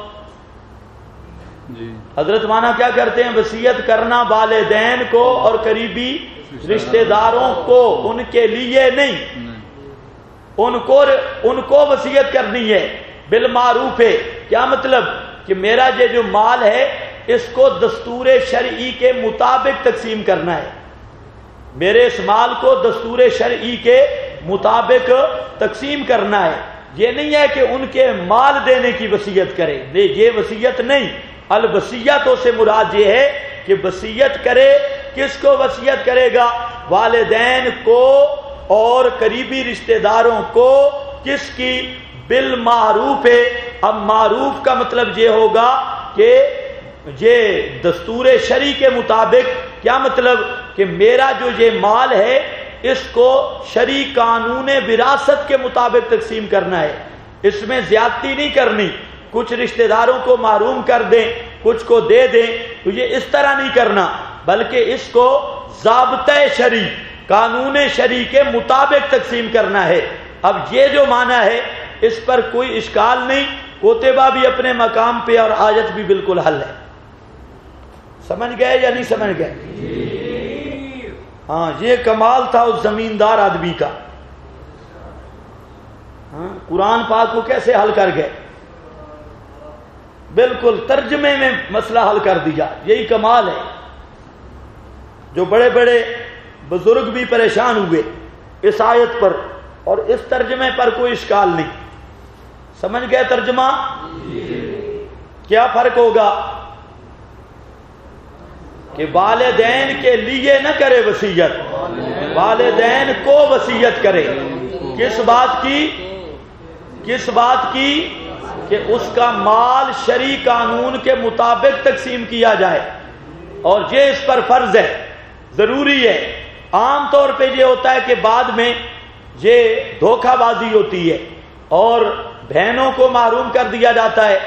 جی حضرت مانا کیا کرتے ہیں؟ وصیت کرنا والدین کو اور قریبی رشتہ داروں کو, ان کے لیے نہیں, ان کو وصیت کرنی ہے. بالمعروف ہے کیا مطلب؟ کہ میرا یہ جو مال ہے اس کو دستور شرعی کے مطابق تقسیم کرنا ہے. میرے اس مال کو دستور شرعی کے مطابق تقسیم کرنا ہے. یہ نہیں ہے کہ ان کے مال دینے کی وصیت کرے, نہیں یہ وصیت نہیں. الوصیتوں سے مراد یہ ہے کہ وصیت کرے, کس کو وصیت کرے گا؟ والدین کو اور قریبی رشتہ داروں کو. کس کی؟ بالمعروف ہے. اب معروف کا مطلب یہ ہوگا کہ یہ دستور شرعی کے مطابق. کیا مطلب؟ کہ میرا جو یہ مال ہے اس کو شرعی قانون وراثت کے مطابق تقسیم کرنا ہے, اس میں زیادتی نہیں کرنی. کچھ رشتہ داروں کو محروم کر دیں, کچھ کو دے دیں, تو یہ اس طرح نہیں کرنا, بلکہ اس کو ضابطہ شرعی قانون شرعی کے مطابق تقسیم کرنا ہے. اب یہ جو معنی ہے اس پر کوئی اشکال نہیں. کوتبہ بھی اپنے مقام پہ اور آیت بھی بالکل حل ہے. سمجھ گئے یا نہیں سمجھ گئے؟ ہاں یہ کمال تھا اس زمیندار آدمی کا. ہاں قرآن پاک کو کیسے حل کر گئے, بالکل ترجمے میں مسئلہ حل کر دیا. یہی کمال ہے. جو بڑے بڑے بزرگ بھی پریشان ہوئے اس آیت پر، اور اس ترجمے پر کوئی اشکال نہیں. سمجھ گئے ترجمہ؟ کیا فرق ہوگا کہ والدین کے لیے نہ کرے وصیت، والدین کو وصیت کرے. کس بات کی؟ کس بات کی؟ کہ اس کا مال شرعی قانون کے مطابق تقسیم کیا جائے، اور یہ اس پر فرض ہے، ضروری ہے. عام طور پہ یہ ہوتا ہے کہ بعد میں یہ دھوکہ بازی ہوتی ہے اور بہنوں کو محروم کر دیا جاتا ہے،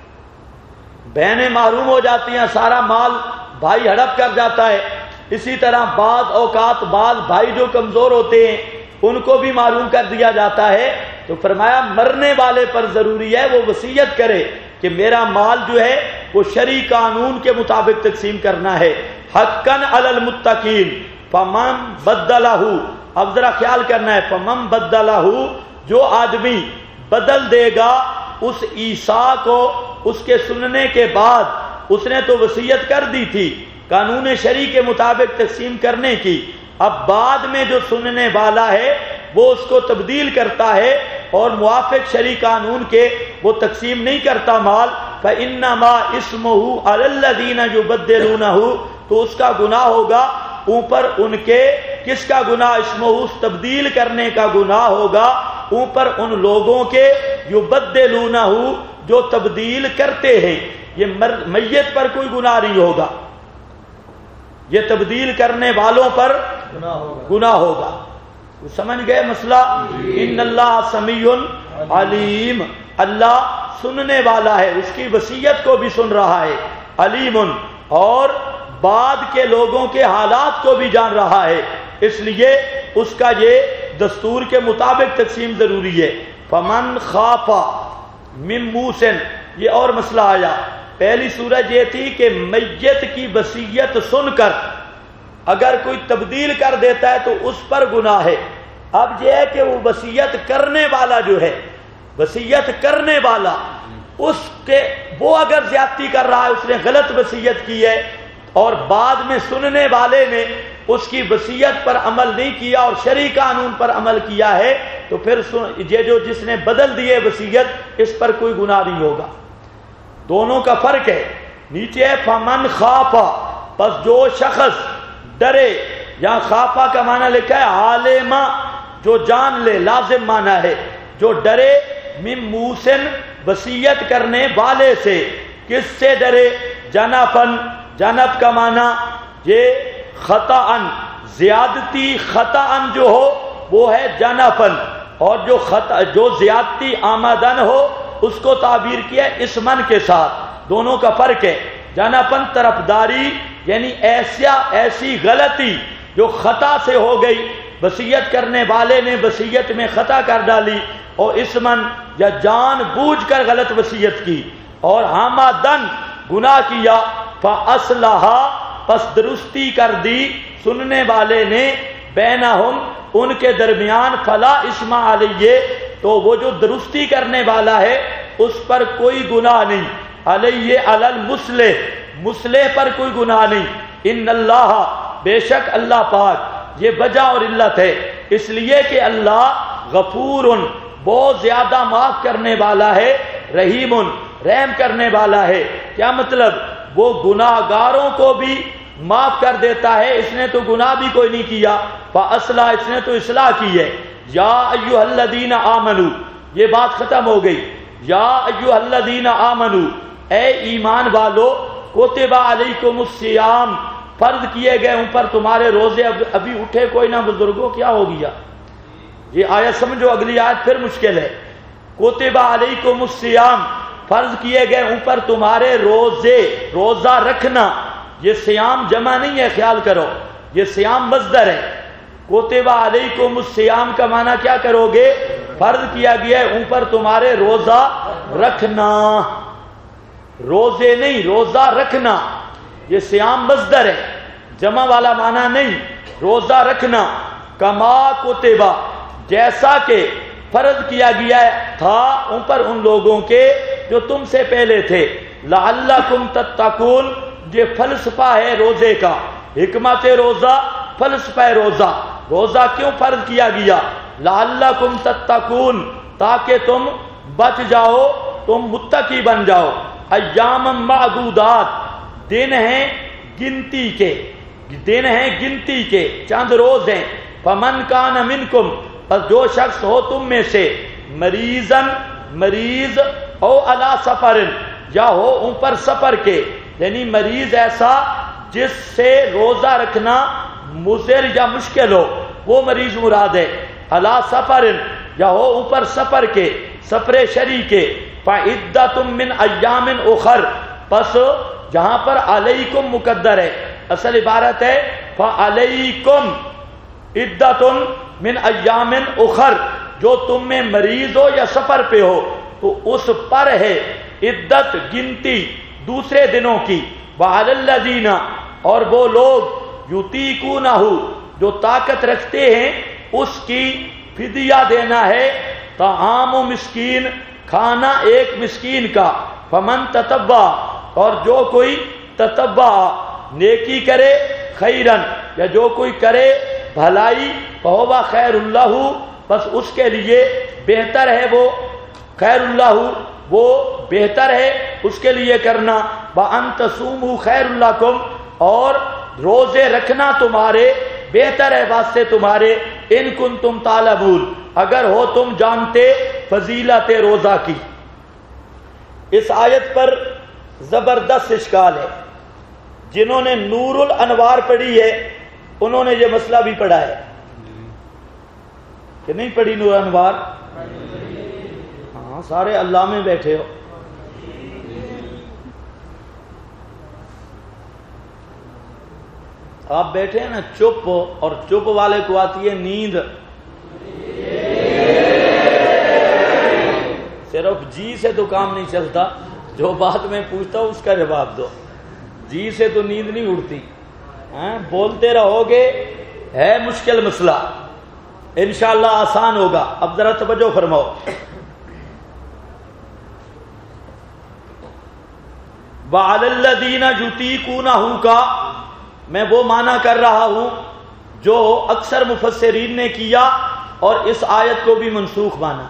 بہنیں محروم ہو جاتی ہیں، سارا مال بھائی ہڑپ کر جاتا ہے. اسی طرح بعض اوقات بعض بھائی جو کمزور ہوتے ہیں ان کو بھی محروم کر دیا جاتا ہے. تو فرمایا مرنے والے پر ضروری ہے وہ وصیت کرے کہ میرا مال جو ہے وہ شرعی قانون کے مطابق تقسیم کرنا ہے. حقاً علی المتقین فمن بدلہ، اب ذرا خیال کرنا ہے، فمن بدلہ، جو آدمی بدل دے گا اس عیسیٰ کو اس کے سننے کے بعد، اس نے تو وصیت کر دی تھی قانون شرعی کے مطابق تقسیم کرنے کی، اب بعد میں جو سننے والا ہے وہ اس کو تبدیل کرتا ہے اور موافق شرعی قانون کے وہ تقسیم نہیں کرتا مال، فإنما اسمہ علی الذین یبدلونہ، تو اس کا گناہ ہوگا اوپر ان کے، کس کا گناہ؟ اسمہ، اس تبدیل کرنے کا گناہ ہوگا اوپر ان لوگوں کے، یبدلونہ، جو تبدیل کرتے ہیں. یہ میت پر کوئی گناہ نہیں ہوگا، یہ تبدیل کرنے والوں پر گناہ ہوگا. سمجھ گئے مسئلہ؟ ان اللہ سمیع علیم، اللہ سننے والا ہے، اس کی وصیت کو بھی سن رہا ہے. علیم، اور بعد کے لوگوں کے حالات کو بھی جان رہا ہے، اس لیے اس کا یہ دستور کے مطابق تقسیم ضروری ہے. فمن خاف من موص، یہ اور مسئلہ آیا. پہلی صورت یہ تھی کہ میت کی وصیت سن کر اگر کوئی تبدیل کر دیتا ہے تو اس پر گناہ ہے. اب یہ ہے کہ وہ وصیت کرنے والا جو ہے، وصیت کرنے والا، اس کے وہ اگر زیادتی کر رہا ہے، اس نے غلط وصیت کی ہے اور بعد میں سننے والے نے اس کی وصیت پر عمل نہیں کیا اور شرعی قانون پر عمل کیا ہے، تو پھر یہ جو جس نے بدل دیے وصیت، اس پر کوئی گناہ نہیں ہوگا. دونوں کا فرق ہے. نیچے ہے فمن خافا، پس جو شخص ڈرے، یہاں خافا کا معنی لکھا ہے عالما، جو جان لے، لازم معنی ہے جو ڈرے، من موسن، وصیت کرنے والے سے. کس سے ڈرے؟ جنفن، جنف کا معنی یہ خطأً، زیادتی خطأً جو ہو وہ ہے جنفن، اور جو زیادتی آمدن ہو اس کو تعبیر کیا اسمن کے ساتھ. دونوں کا فرق ہے. جنفن طرفداری، یعنی ایسی غلطی جو خطا سے ہو گئی، وصیت کرنے والے نے وصیت میں خطا کر ڈالی، اور اسمن یا جان بوجھ کر غلط وصیت کی، اور حمادن گناہ کیا، فاصلح، پس درستی کر دی سننے والے نے، بینہم، ان کے درمیان، فلا اسم علیہ، تو وہ جو درستی کرنے والا ہے اس پر کوئی گناہ نہیں. علیہ علی المصلح، مصلح پر کوئی گناہ نہیں. ان اللہ، بے شک اللہ پاک، یہ وجہ اور علت ہے، اس لیے کہ اللہ غفور، بہت زیادہ معاف کرنے والا ہے، رحیم، رحم کرنے والا ہے. کیا مطلب؟ وہ گناہ گاروں کو بھی معاف کر دیتا ہے، اس نے تو گناہ بھی کوئی نہیں کیا، فاصلح، اس نے تو اصلاح کی ہے. یا ایھا الذین آمنو، یہ بات ختم ہو گئی. یا ایھا الذین آمنو، اے ایمان والو، کتب علیکم الصیام، فرض کیے گئے ان پر تمہارے روزے. ابھی اٹھے کوئی نہ بزرگوں، کیا ہو گیا؟ یہ آیت سمجھو، اگلی آیت پھر مشکل ہے. کتب علیکم الصیام، فرض کیے گئے ان پر تمہارے روزے، روزہ رکھنا. یہ صیام جمع نہیں ہے، خیال کرو، یہ صیام مصدر ہے. کتب علیکم الصیام کا معنی کیا کرو گے؟ فرض کیا گیا ہے ان پر تمہارے روزہ رکھنا، روزے نہیں، روزہ رکھنا. یہ صیام مصدر ہے، جمع والا معنی نہیں. روزہ رکھنا، کما کتبہ، جیسا کہ فرض کیا گیا تھا ان پر ان لوگوں کے جو تم سے پہلے تھے. لعلکم تتقون، یہ فلسفہ ہے روزے کا، حکمت روزہ، فلسفہ روزہ. روزہ کیوں فرض کیا گیا؟ لعلکم تتقون، تاکہ تم بچ جاؤ، تم متقی بن جاؤ. ایام معدودات، دن ہیں گنتی کے، دن ہیں گنتی کے، چند روز ہیں. فمن کان منکم، پس جو شخص ہو تم میں سے، مریضن، مریض، او علی سفر، یا ہو اوپر سفر کے، یعنی مریض ایسا جس سے روزہ رکھنا مضر یا مشکل ہو، وہ مریض مراد ہے. علی سفر، یا ہو اوپر سفر کے، سفر شرعی کے. فعدۃ من ایام اخر، پس جہاں پر علیکم مقدر ہے، اصل عبارت ہے فعلیکم عدۃ من ایام اخر، جو تم میں مریض ہو یا سفر پہ ہو تو اس پر ہے عدت، گنتی دوسرے دنوں کی. وعلی الذین، اور وہ لوگ یطیقونہ، جو طاقت رکھتے ہیں اس کی فدیہ دینا ہے. طعام مسکین، کھانا ایک مسکین کا. فمن تتبع، اور جو کوئی تتبع نیکی کرے، خیرن، یا جو کوئی کرے بھلائی، فہو خیر اللہ، بس اس کے لیے بہتر ہے وہ، خیر اللہ، وہ بہتر ہے اس کے لیے کرنا. وَأَن تَصُومُوا خَيْرٌ لَكُمْ، اور روزے رکھنا تمہارے بہتر ہے واسطے تمہارے. ان کنتم تعلمون، اگر ہو تم جانتے فضیلت روزہ کی. اس آیت پر زبردست اشکال ہے. جنہوں نے نور الانوار پڑھی ہے انہوں نے یہ مسئلہ بھی پڑھا ہے کہ نہیں پڑھی نور الانوار؟ ہاں، سارے اللہ میں بیٹھے ہو. آپ بیٹھے ہیں نا چپ، اور چپ والے کو آتی ہے نیند. صرف جی سے تو کام نہیں چلتا، جو بات میں پوچھتا ہوں اس کا جواب دو. جی سے تو نیند نہیں اڑتی. بولتے رہو گے، ہے مشکل مسئلہ، انشاءاللہ آسان ہوگا. اب ذرا توجہ فرماؤ. وَعَلَى الَّذِينَ يُطِيقُونَهُ کا میں وہ معنی کر رہا ہوں جو اکثر مفسرین نے کیا اور اس آیت کو بھی منسوخ مانا.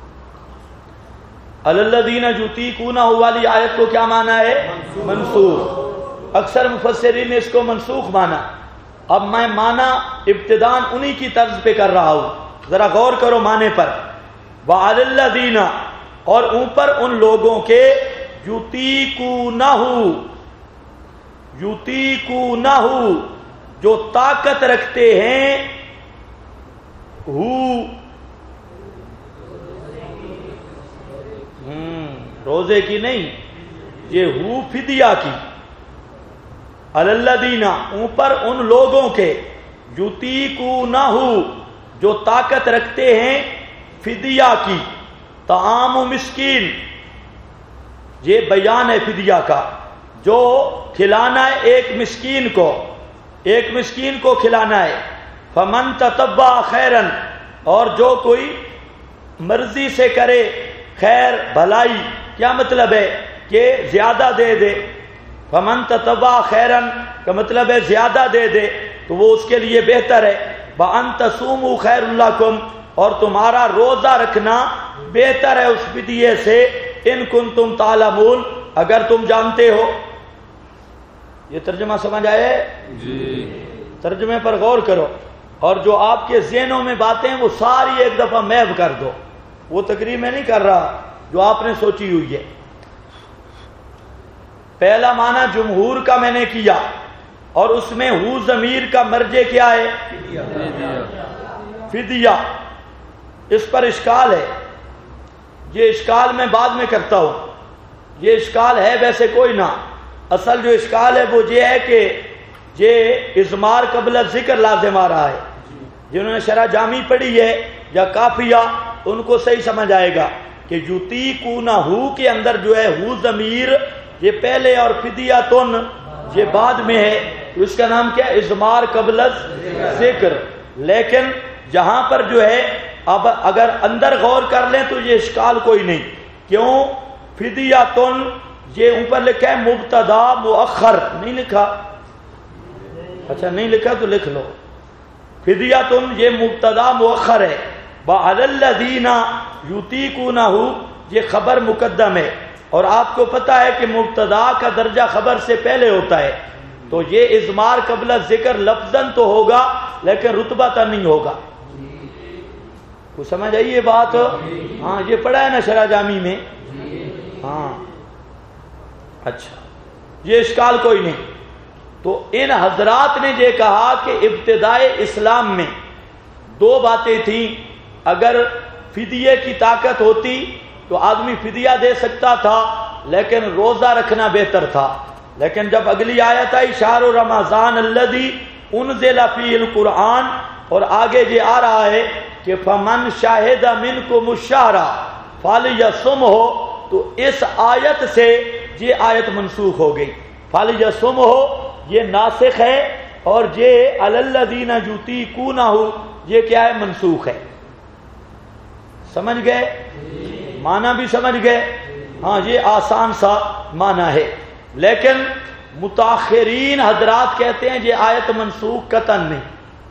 عَلَى الَّذِينَ يُطِيقُونَهُ والی آیت کو کیا مانا ہے؟ منسوخ. اکثر مفسرین نے اس کو منسوخ مانا. اب میں مانا ابتدان انہی کی طرز پہ کر رہا ہوں، ذرا غور کرو معنی پر. وَعَلَى الَّذِينَ، اور اوپر ان لوگوں کے، یطیقونہ، جو طاقت رکھتے ہیں، روزے کی نہیں، یہ فدیہ کی. علی الذین، اوپر ان لوگوں کے، یطیقونہ، جو طاقت رکھتے ہیں فدیہ کی. طعام مسکین، یہ بیان ہے فدیہ کا، جو کھلانا ہے ایک مسکین کو، ایک مسکین کو کھلانا ہے. فمن تتبع خیرن، اور جو کوئی مرضی سے کرے خیر بھلائی، کیا مطلب ہے کہ زیادہ دے دے. فمن تتبع خیرن کا مطلب ہے زیادہ دے دے تو وہ اس کے لیے بہتر ہے. وَأَن تَصُومُوا خَيْرٌ لَكُمْ، اور تمہارا روزہ رکھنا بہتر ہے اس فدیے سے. ان کنتم تعلمون، اگر تم جانتے ہو. یہ ترجمہ سمجھ آئے؟ جی. ترجمے پر غور کرو، اور جو آپ کے ذہنوں میں باتیں وہ ساری ایک دفعہ محو کر دو. وہ تقریر میں نہیں کر رہا جو آپ نے سوچی ہوئی ہے. پہلا معنی جمہور کا میں نے کیا، اور اس میں ہو ضمیر کا مرجع کیا ہے؟ فدیہ. اس پر اشکال ہے. یہ اشکال میں بعد میں کرتا ہوں. یہ اشکال ہے ویسے کوئی نہ. اصل جو اشکال ہے وہ یہ ہے کہ یہ اضمار قبل ذکر لازم آ رہا ہے. جنہوں نے شرح جامی پڑھی ہے یا کافیہ ان کو صحیح سمجھ آئے گا کہ یطیقونہ کے اندر جو ہے ہو ضمیر یہ پہلے اور فدیۃن یہ بعد میں ہے. اس کا نام کیا؟ اضمار قبل ذکر. لیکن جہاں پر جو ہے اب اگر اندر غور کر لیں تو یہ اشکال کوئی نہیں. کیوں؟ فدیۃن یہ اوپر لکھا ہے مبتدا مؤخر، نہیں لکھا. اچھا نہیں لکھا تو لکھ لو. فدیۃ یہ مبتدا مؤخر ہے، وعلی الذین یطیقونہ یہ خبر مقدم ہے، اور آپ کو پتہ ہے کہ مبتدا کا درجہ خبر سے پہلے ہوتا ہے، تو یہ اضمار قبل ذکر لفظاً تو ہوگا لیکن رتبتاً نہیں ہوگا. کو سمجھ آئی یہ بات؟ ہاں یہ پڑھا ہے نا شرح جامی میں. ہاں اچھا یہ اشکال کوئی نہیں. تو ان حضرات نے یہ کہا کہ ابتدائے اسلام میں دو باتیں تھیں. اگر فدیے کی طاقت ہوتی تو آدمی فدیہ دے سکتا تھا لیکن روزہ رکھنا بہتر تھا. لیکن جب اگلی آیت آئی شہر رمضان الذی انزل فیہ القرآن، اور آگے یہ آ رہا ہے کہ فمن شاہد منکم الشہر فلیصمہ، تو اس آیت سے یہ آیت منسوخ ہو گئی. فلیصمہ یہ ناسخ ہے، اور یہ علی الذین یطیقونہ یہ کیا ہے؟ منسوخ ہے. سمجھ گئے؟ معنی بھی سمجھ گئے؟ ہاں یہ آسان سا معنی ہے. لیکن متاخرین حضرات کہتے ہیں یہ آیت منسوخ قطعاً نہیں،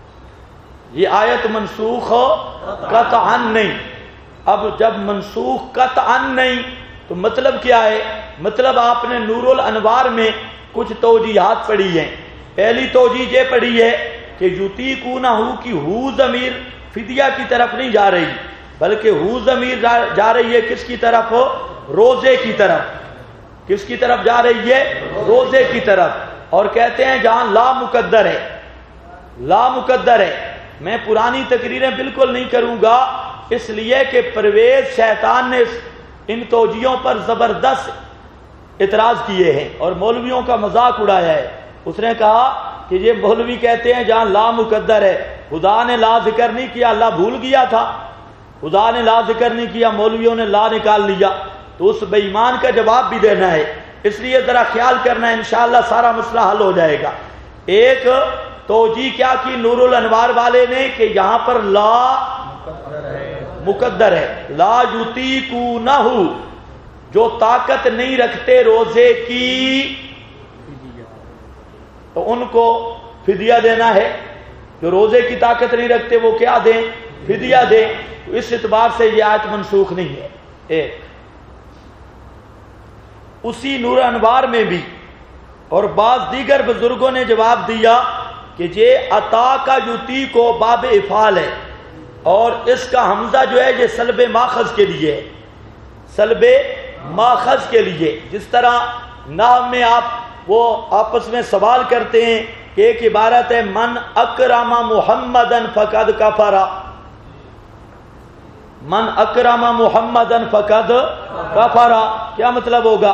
یہ آیت منسوخ قطعاً نہیں. اب جب منسوخ قطعاً نہیں تو مطلب کیا ہے؟ مطلب آپ نے نور الانوار میں کچھ توجیحات پڑھی ہیں. پہلی توجیح یہ پڑھی ہے کہ یطیقونہ کی ہو ضمیر فدیہ کی طرف نہیں جا رہی، بلکہ ہو ضمیر جا رہی ہے کس کی طرف؟ روزے کی طرف. کس کی طرف جا رہی ہے؟ روزے کی طرف. اور کہتے ہیں جہاں لا مقدر ہے، لا مقدر ہے. میں پرانی تقریریں بالکل نہیں کروں گا، اس لیے کہ پرویز شیطان نے ان توجیہوں پر زبردست اعتراض کیے ہیں اور مولویوں کا مذاق اڑایا ہے. اس نے کہا کہ یہ مولوی کہتے ہیں جہاں لا مقدر ہے، خدا نے لا ذکر نہیں کیا، اللہ بھول گیا تھا. خدا نے لا ذکر نہیں کیا، مولویوں نے لا نکال لیا. تو اس بے ایمان کا جواب بھی دینا ہے، اس لیے ذرا خیال کرنا ہے، انشاءاللہ سارا مسئلہ حل ہو جائے گا. ایک توجیہ کیا کی نور الانوار والے نے کہ یہاں پر لا مقدر ہے، لا یطیقونہ جو طاقت نہیں رکھتے روزے کی تو ان کو فدیہ دینا ہے. جو روزے کی طاقت نہیں رکھتے وہ کیا دیں؟ فدیہ دیں. تو اس اعتبار سے یہ آیت منسوخ نہیں ہے. ایک اسی نور انوار میں بھی اور بعض دیگر بزرگوں نے جواب دیا کہ یہ عطا کا یوتی کو باب افعال ہے، اور اس کا حمزہ جو ہے یہ سلب ماخذ کے لیے ہے، سلب ماخذ کے لیے. جس طرح نحو میں آپ وہ آپس میں سوال کرتے ہیں کہ ایک عبارت ہے من اکرم محمدن فقد کفر، من اکرم محمدن فقد کفر، کیا مطلب ہوگا؟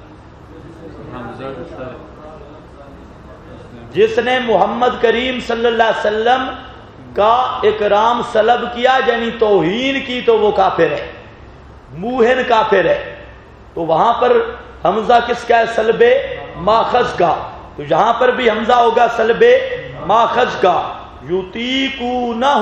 جس نے محمد کریم صلی اللہ علیہ وسلم کا اکرام سلب کیا یعنی توہین کی تو وہ کافر ہے، موہن کافر ہے. تو وہاں پر حمزہ کس کا ہے؟ سلب ماخذ کا. تو یہاں پر بھی حمزہ ہوگا سلب ماخذ کا. یطیقونہ،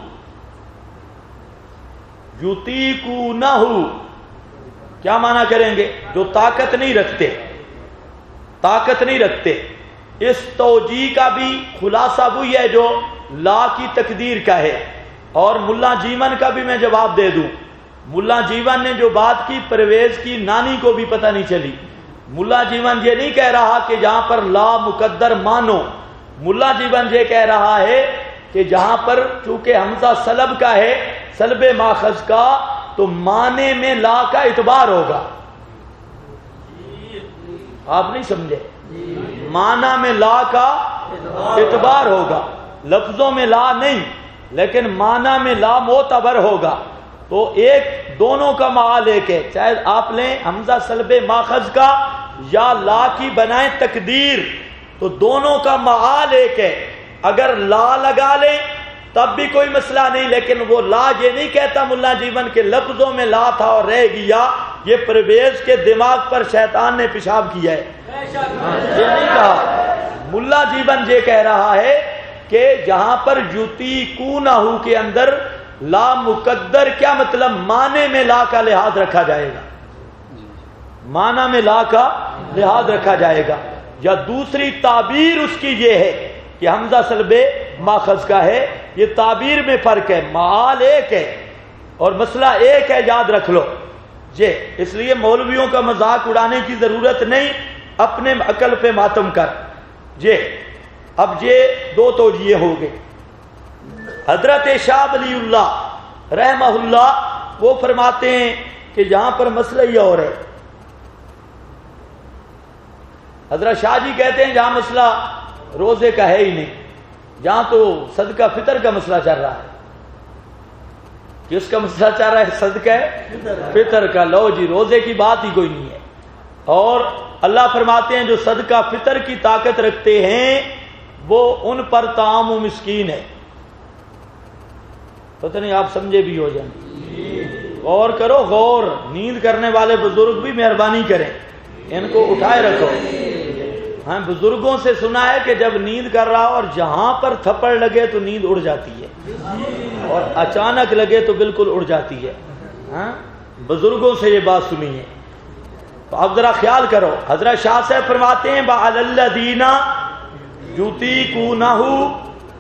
یطیقونہ کیا معنی کریں گے؟ جو طاقت نہیں رکھتے، طاقت نہیں رکھتے. اس توجیہ کا بھی خلاصہ وہی ہے جو لا کی تقدیر کا ہے. اور ملا جیون کا بھی میں جواب دے دوں. ملا جیون نے جو بات کی پرویز کی نانی کو بھی پتہ نہیں چلی. ملا جیون یہ نہیں کہہ رہا کہ جہاں پر لا مقدر مانو، ملا جیون یہ کہہ رہا ہے کہ جہاں پر چونکہ حمزہ سلب کا ہے، سلب ماخذ کا، تو معنی میں لا کا اعتبار ہوگا. آپ نہیں سمجھے؟ معنی میں لا کا اعتبار ہوگا، لفظوں میں لا نہیں لیکن معنی میں لا معتبر ہوگا. تو ایک دونوں کا معال ایک ہے، چاہے آپ لیں حمزہ سلب ماخذ کا یا لا کی بنائیں تقدیر، تو دونوں کا معال ایک ہے. اگر لا لگا لیں تب بھی کوئی مسئلہ نہیں، لیکن وہ لا یہ نہیں کہتا ملا جیون کے لفظوں میں لا تھا اور رہ گیا، یہ پرویز کے دماغ پر شیطان نے پیشاب کیا ہے، یہ نہیں کہا. ملا جیون یہ کہہ رہا ہے کہ جہاں پر یطیقونہ کے اندر لا مقدر، کیا مطلب؟ معنی میں لا کا لحاظ رکھا جائے گا، معنی میں لا کا لحاظ رکھا جائے گا. یا دوسری تعبیر اس کی یہ ہے یہ حمزہ سلب ماخذ کا ہے، یہ تعبیر میں فرق ہے، معال ایک ہے اور مسئلہ ایک ہے، یاد رکھ لو جی۔ اس لیے مولویوں کا مذاق اڑانے کی ضرورت نہیں، اپنے عقل پہ ماتم کر جی۔ اب یہ دو توجیہ ہو گئے۔ حضرت شاہ ولی اللہ رحمہ اللہ وہ فرماتے ہیں کہ یہاں پر مسئلہ یہ اور ہے۔ حضرت شاہ جی کہتے ہیں جہاں مسئلہ روزے کا ہے ہی نہیں، جہاں تو صدقہ فطر کا مسئلہ چل رہا ہے۔ کس کا مسئلہ چل رہا ہے؟ صدقہ فطر کا۔ لو جی، روزے کی بات ہی کوئی نہیں ہے۔ اور اللہ فرماتے ہیں جو صدقہ فطر کی طاقت رکھتے ہیں وہ ان پر طعام و مسکین ہے۔ پتہ نہیں آپ سمجھے بھی ہو جائیں، غور کرو، غور۔ نیند کرنے والے بزرگ بھی مہربانی کریں، ان کو اٹھائے رکھو۔ ہاں، بزرگوں سے سنا ہے کہ جب نیند کر رہا ہو اور جہاں پر تھپڑ لگے تو نیند اڑ جاتی ہے، اور اچانک لگے تو بالکل اڑ جاتی ہے۔ ہاں، بزرگوں سے یہ بات سنی ہے۔ تو اب ذرا خیال کرو، حضرت شاہ صاحب فرماتے ہیں بَعَلَى الَّذِينَ يُطِيقُونَهُ،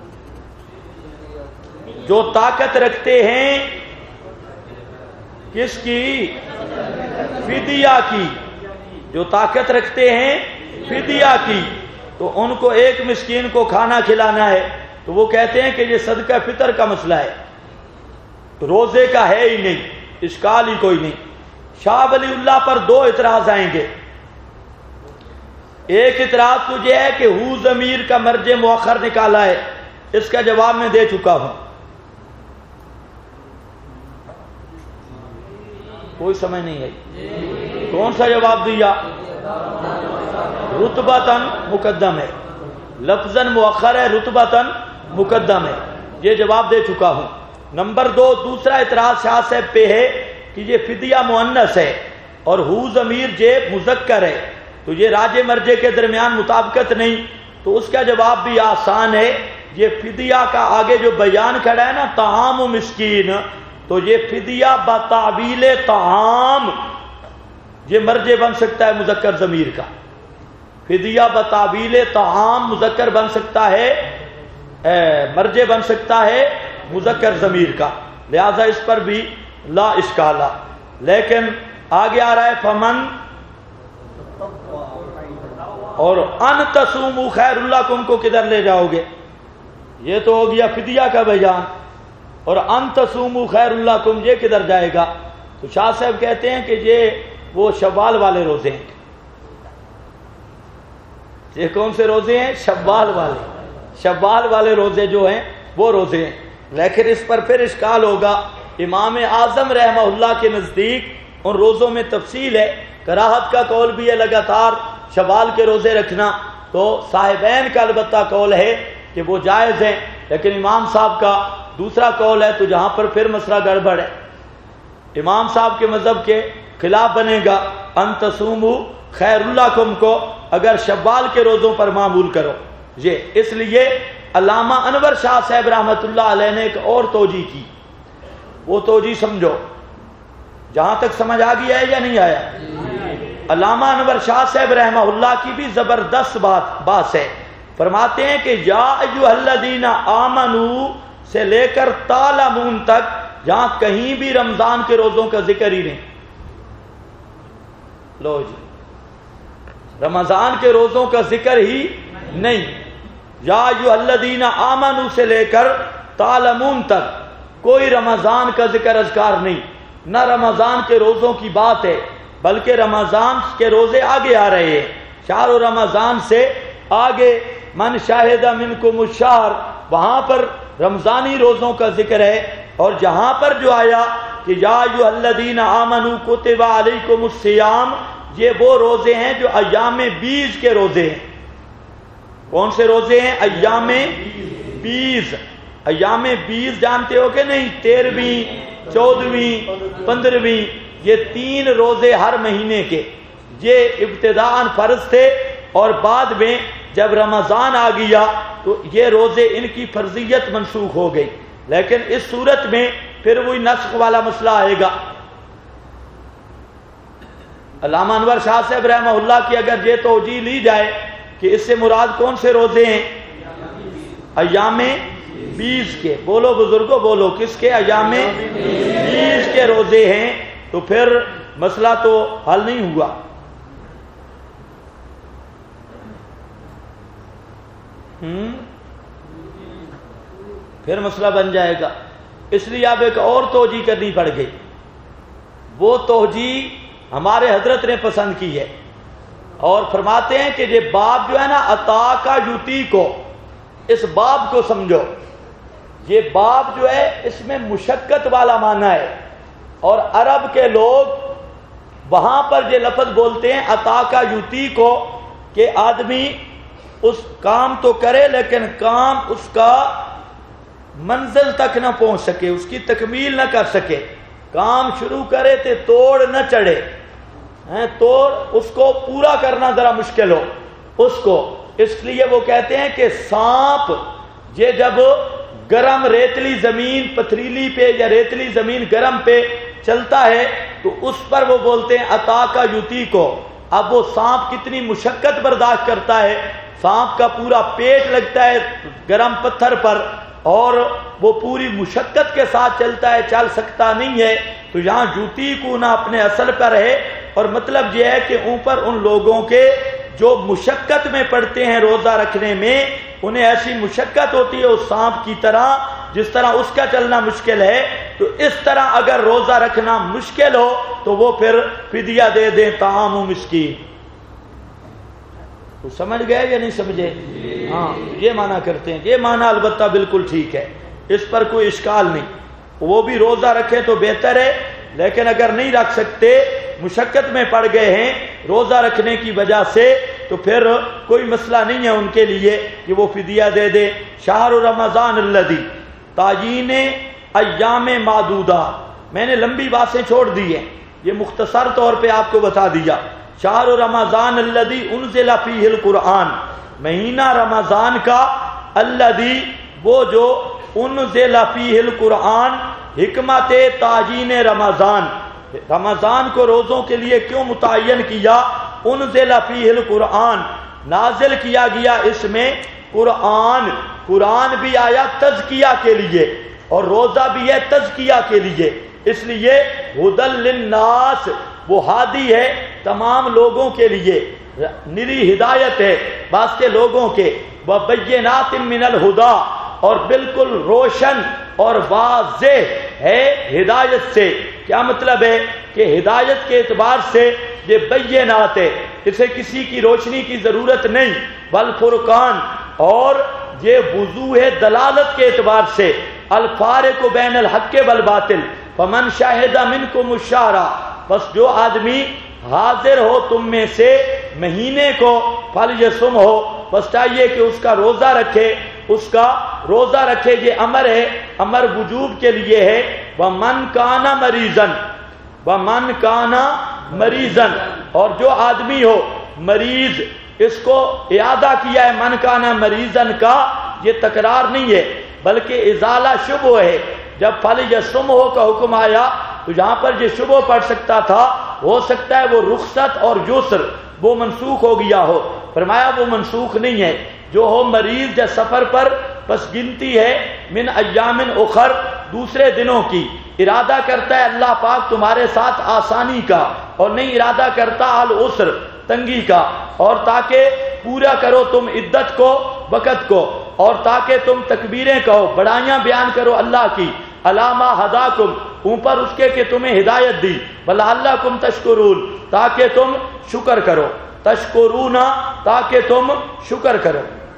جو طاقت رکھتے ہیں کس کی؟ فدیہ کی۔ جو طاقت رکھتے ہیں فدیہ کی، تو ان کو ایک مسکین کو کھانا کھلانا ہے، تو وہ کہتے ہیں کہ یہ صدقہ فطر کا مسئلہ ہے، روزے کا ہے ہی نہیں، اشکال ہی کوئی نہیں۔ شاہ ولی اللہ پر دو اعتراض آئیں گے۔ ایک اعتراض تو یہ ہے کہ ہو ضمیر کا مرجع مؤخر نکالا ہے، اس کا جواب میں دے چکا ہوں، کوئی سمجھ نہیں آئی؟ کون سا جواب دیا؟ رتبتاً مقدم ہے، لفظاً مؤخر ہے، رتبتاً مقدم ہے، یہ جواب دے چکا ہوں۔ نمبر دو، دوسرا اعتراض شاہ صاحب پہ ہے کہ یہ فدیہ مؤنث ہے اور ہو ضمیر جے مذکر ہے، تو یہ راجع مرجع کے درمیان مطابقت نہیں۔ تو اس کا جواب بھی آسان ہے، یہ فدیہ کا آگے جو بیان کھڑا ہے نا، طعام و مسکین، تو یہ فدیہ بتعویل طعام، یہ مرجع بن سکتا ہے مذکر ضمیر کا۔ فدیہ بتعویل طعام مذکر بن سکتا ہے، مرجع بن سکتا ہے مذکر ضمیر کا، لہذا اس پر بھی لا اشکالہ۔ لیکن آگے آ رہا ہے فمن، اور ان تصوموا خیر لکم کو کدھر لے جاؤ گے؟ یہ تو ہو گیا فدیہ کا بیان، اور ان تصوموا خیر لکم یہ کدھر جائے گا؟ تو شاہ صاحب کہتے ہیں کہ یہ وہ شوال والے روزے ہیں۔ یہ کون سے روزے ہیں؟ شوال والے، شوال والے روزے جو ہیں وہ روزے ہیں۔ لیکن اس پر پھر اشکال ہوگا، امام اعظم رحمہ اللہ کے نزدیک ان روزوں میں تفصیل ہے، کراہت کا قول بھی ہے لگاتار شوال کے روزے رکھنا، تو صاحبین کا البتہ قول ہے کہ وہ جائز ہیں، لیکن امام صاحب کا دوسرا قول ہے، تو جہاں پر پھر مسئلہ گڑبڑ ہے، امام صاحب کے مذہب کے خلاف بنے گا۔ ان تصوموا خیر لکم کو اگر شوال کے روزوں پر معمول کرو، یہ اس لیے علامہ انور شاہ صاحب رحمۃ اللہ علیہ نے ایک اور توجیہ کی، وہ توجیہ سمجھو، جہاں تک سمجھ آ گیا ہے یا نہیں آیا؟ علامہ انور شاہ صاحب رحمہ اللہ کی بھی زبردست بات ہے، فرماتے ہیں کہ یا ایھا الذین آمنوا سے لے کر تعلمون تک جہاں کہیں بھی رمضان کے روزوں کا ذکر ہی نہیں۔ لو جی، رمضان کے روزوں کا ذکر ہی نہیں، یا ایھا الذین آمنوا سے لے کر تعلمون تک کوئی رمضان کا ذکر اذکار نہیں، نہ رمضان کے روزوں کی بات ہے، بلکہ رمضان کے روزے آگے آ رہے ہیں، شہر رمضان سے آگے من شاہد منکم الشہر، وہاں پر رمضانی روزوں کا ذکر ہے، اور جہاں پر جو آیا کہ یا ایھا الذین آمنوا کتب علیکم الصیام، یہ وہ روزے ہیں جو ایام بیز کے روزے ہیں۔ کون سے روزے ہیں؟ ایام بیز۔ ایام بیز جانتے ہو کہ نہیں؟ 13ویں، 14ویں، 15ویں، یہ 3 روزے ہر مہینے کے، یہ ابتداءً فرض تھے، اور بعد میں جب رمضان آ گیا تو یہ روزے ان کی فرضیت منسوخ ہو گئی، لیکن اس صورت میں پھر وہی نسخ والا مسئلہ آئے گا۔ علامہ انور شاہ صاحب رحمہ اللہ کی اگر یہ توجیہ لی جائے کہ اس سے مراد کون سے روزے ہیں؟ ایام 20 کے، بولو بزرگوں بولو، کس کے؟ ایام 20 کے روزے ہیں، تو پھر مسئلہ تو حل نہیں ہوا۔ پھر مسئلہ بن جائے گا، اس لیے اب ایک اور توجیہ کرنی پڑ گئی۔ وہ توجیہ ہمارے حضرت نے پسند کی ہے اور فرماتے ہیں کہ یہ باب جو ہے نا، عطا کا یوتی کو، اس باب کو سمجھو، یہ باب جو ہے اس میں مشقت والا معنی ہے، اور عرب کے لوگ وہاں پر یہ لفظ بولتے ہیں عطا کا یوتی کو، کہ آدمی اس کام تو کرے لیکن کام اس کا منزل تک نہ پہنچ سکے، اس کی تکمیل نہ کر سکے، کام شروع کرے تو توڑ نہ چڑھے، توڑ اس کو پورا کرنا ذرا مشکل ہو اس کو۔ اس لیے وہ کہتے ہیں کہ سانپ یہ جب گرم ریتلی زمین پتھریلی پہ یا ریتلی زمین گرم پہ چلتا ہے تو اس پر وہ بولتے ہیں عطا کا یوتی کو۔ اب وہ سانپ کتنی مشقت برداشت کرتا ہے، سانپ کا پورا پیٹ لگتا ہے گرم پتھر پر اور وہ پوری مشقت کے ساتھ چلتا ہے، چل سکتا نہیں ہے، تو یہاں یوتی کو نہ اپنے اصل پر ہے، اور مطلب یہ ہے کہ اوپر ان لوگوں کے جو مشقت میں پڑتے ہیں روزہ رکھنے میں، انہیں ایسی مشقت ہوتی ہے اس سانپ کی طرح، جس طرح اس کا چلنا مشکل ہے، تو اس طرح اگر روزہ رکھنا مشکل ہو تو وہ پھر فدیہ دے دیں طعام و مسکین۔ تو سمجھ گئے یا نہیں سمجھے؟ ہاں یہ معنی کرتے ہیں، یہ معنی البتہ بالکل ٹھیک ہے، اس پر کوئی اشکال نہیں، وہ بھی روزہ رکھے تو بہتر ہے، لیکن اگر نہیں رکھ سکتے، مشقت میں پڑ گئے ہیں روزہ رکھنے کی وجہ سے، تو پھر کوئی مسئلہ نہیں ہے ان کے لیے کہ وہ فدیہ دے دے۔ شہر رمضان الذی، تعیین ایام معدودہ، میں نے لمبی باتیں چھوڑ دی ہیں، یہ مختصر طور پہ آپ کو بتا دیا۔ شہر رمضان الذی انزل فیہ القرآن، مہینہ رمضان کا، الذی وہ جو، انزل فیہ القرآن، حکمت تعیین رمضان، رمضان کو روزوں کے لیے کیوں متعین کیا؟ انزل فیہ القرآن، نازل کیا گیا اس میں قرآن، قرآن بھی آیا تزکیہ کے لیے اور روزہ بھی ہے تزکیہ کے لیے، اس لیے ہدی للناس، وہ ہادی ہے تمام لوگوں کے لیے، نری ہدایت ہے واسطے لوگوں کے، وبینات من الہدی، اور بالکل روشن اور واضح ہے ہدایت سے۔ کیا مطلب ہے؟ کہ ہدایت کے اعتبار سے یہ بینات ہے، اسے کسی کی روشنی کی ضرورت نہیں، والفرقان، اور یہ وضوح دلالت کے اعتبار سے، الفارق بین الحق والباطل، فمن شاہد منکم الشہر، بس جو آدمی حاضر ہو تم میں سے مہینے کو، فلیصم ہو، بس چاہیے کہ اس کا روزہ رکھے، اس کا روزہ رکھے، یہ امر ہے، امر وجوب کے لیے ہے۔ ومن کان مریضا، ومن کان مریضا، اور جو آدمی ہو مریض، اس کو اعادہ کیا ہے من کان مریضا کا، یہ تکرار نہیں ہے بلکہ ازالہ شبہ ہے۔ جب فلیصم ہو کا حکم آیا تو یہاں پر یہ شبہ پڑ سکتا تھا، ہو سکتا ہے وہ رخصت اور یسر وہ منسوخ ہو گیا ہو، فرمایا وہ منسوخ نہیں ہے، جو ہو مریض یا سفر پر، بس گنتی ہے من ایام اخر، دوسرے دنوں کی، ارادہ کرتا ہے اللہ پاک تمہارے ساتھ آسانی کا، اور نہیں ارادہ کرتا العسر، تنگی کا، اور تاکہ پورا کرو تم عدت کو، وقت کو، اور تاکہ تم تکبیریں کہو، بڑائیاں بیان کرو اللہ کی، علامہ ہداکم، اوپر اس کے کہ تمہیں ہدایت دی، ولعلکم تشکرون، تاکہ تم شکر کرو، تشکرون، تاکہ تم شکر کرو۔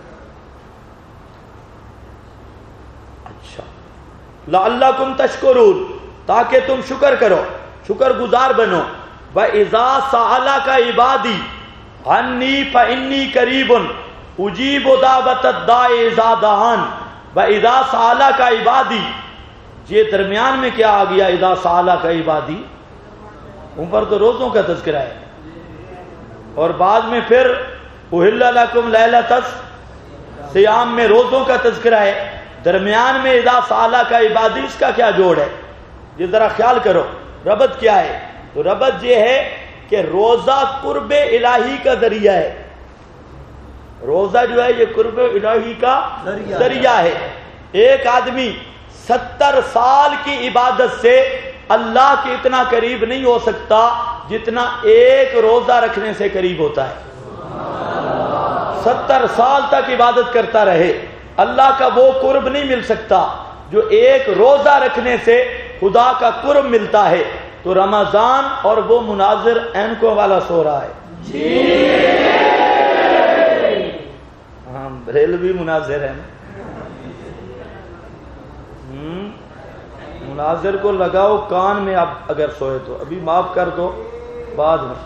اچھا، لعلکم تشکرون، تاکہ تم شکر کرو، شکر گزار بنو۔ وَإِذَا سَأَلَكَ عِبَادِي عَنِّي فَإِنِّي قَرِيبٌ اجیب دعوت الداعِ اذا دعان وَإِذَا سَأَلَكَ عِبَادِي، یہ درمیان میں کیا آ گیا؟ اذا سألک عبادی، اوپر تو روزوں کا تذکرہ ہے، اور بعد میں پھر احل لکم لیلۃ الصیام میں روزوں کا تذکرہ ہے، درمیان میں اذا سألک عبادی، اس کا کیا جوڑ ہے؟ یہ ذرا خیال کرو، ربط کیا ہے؟ تو ربط یہ ہے کہ روزہ قرب الہی کا ذریعہ ہے، روزہ جو ہے یہ قرب الہی کا ذریعہ ہے. ایک آدمی 70 سال کی عبادت سے اللہ کے اتنا قریب نہیں ہو سکتا جتنا ایک روزہ رکھنے سے قریب ہوتا ہے. 70 سال تک عبادت کرتا رہے, اللہ کا وہ قرب نہیں مل سکتا جو ایک روزہ رکھنے سے خدا کا قرب ملتا ہے. تو رمضان اور وہ مناظر اینکوں والا سو رہا ہے. ہاں بریلوی مناظر ہے. مناظر کو لگاؤ کان میں, اب اگر سوئے تو ابھی معاف کر دو بعد میں.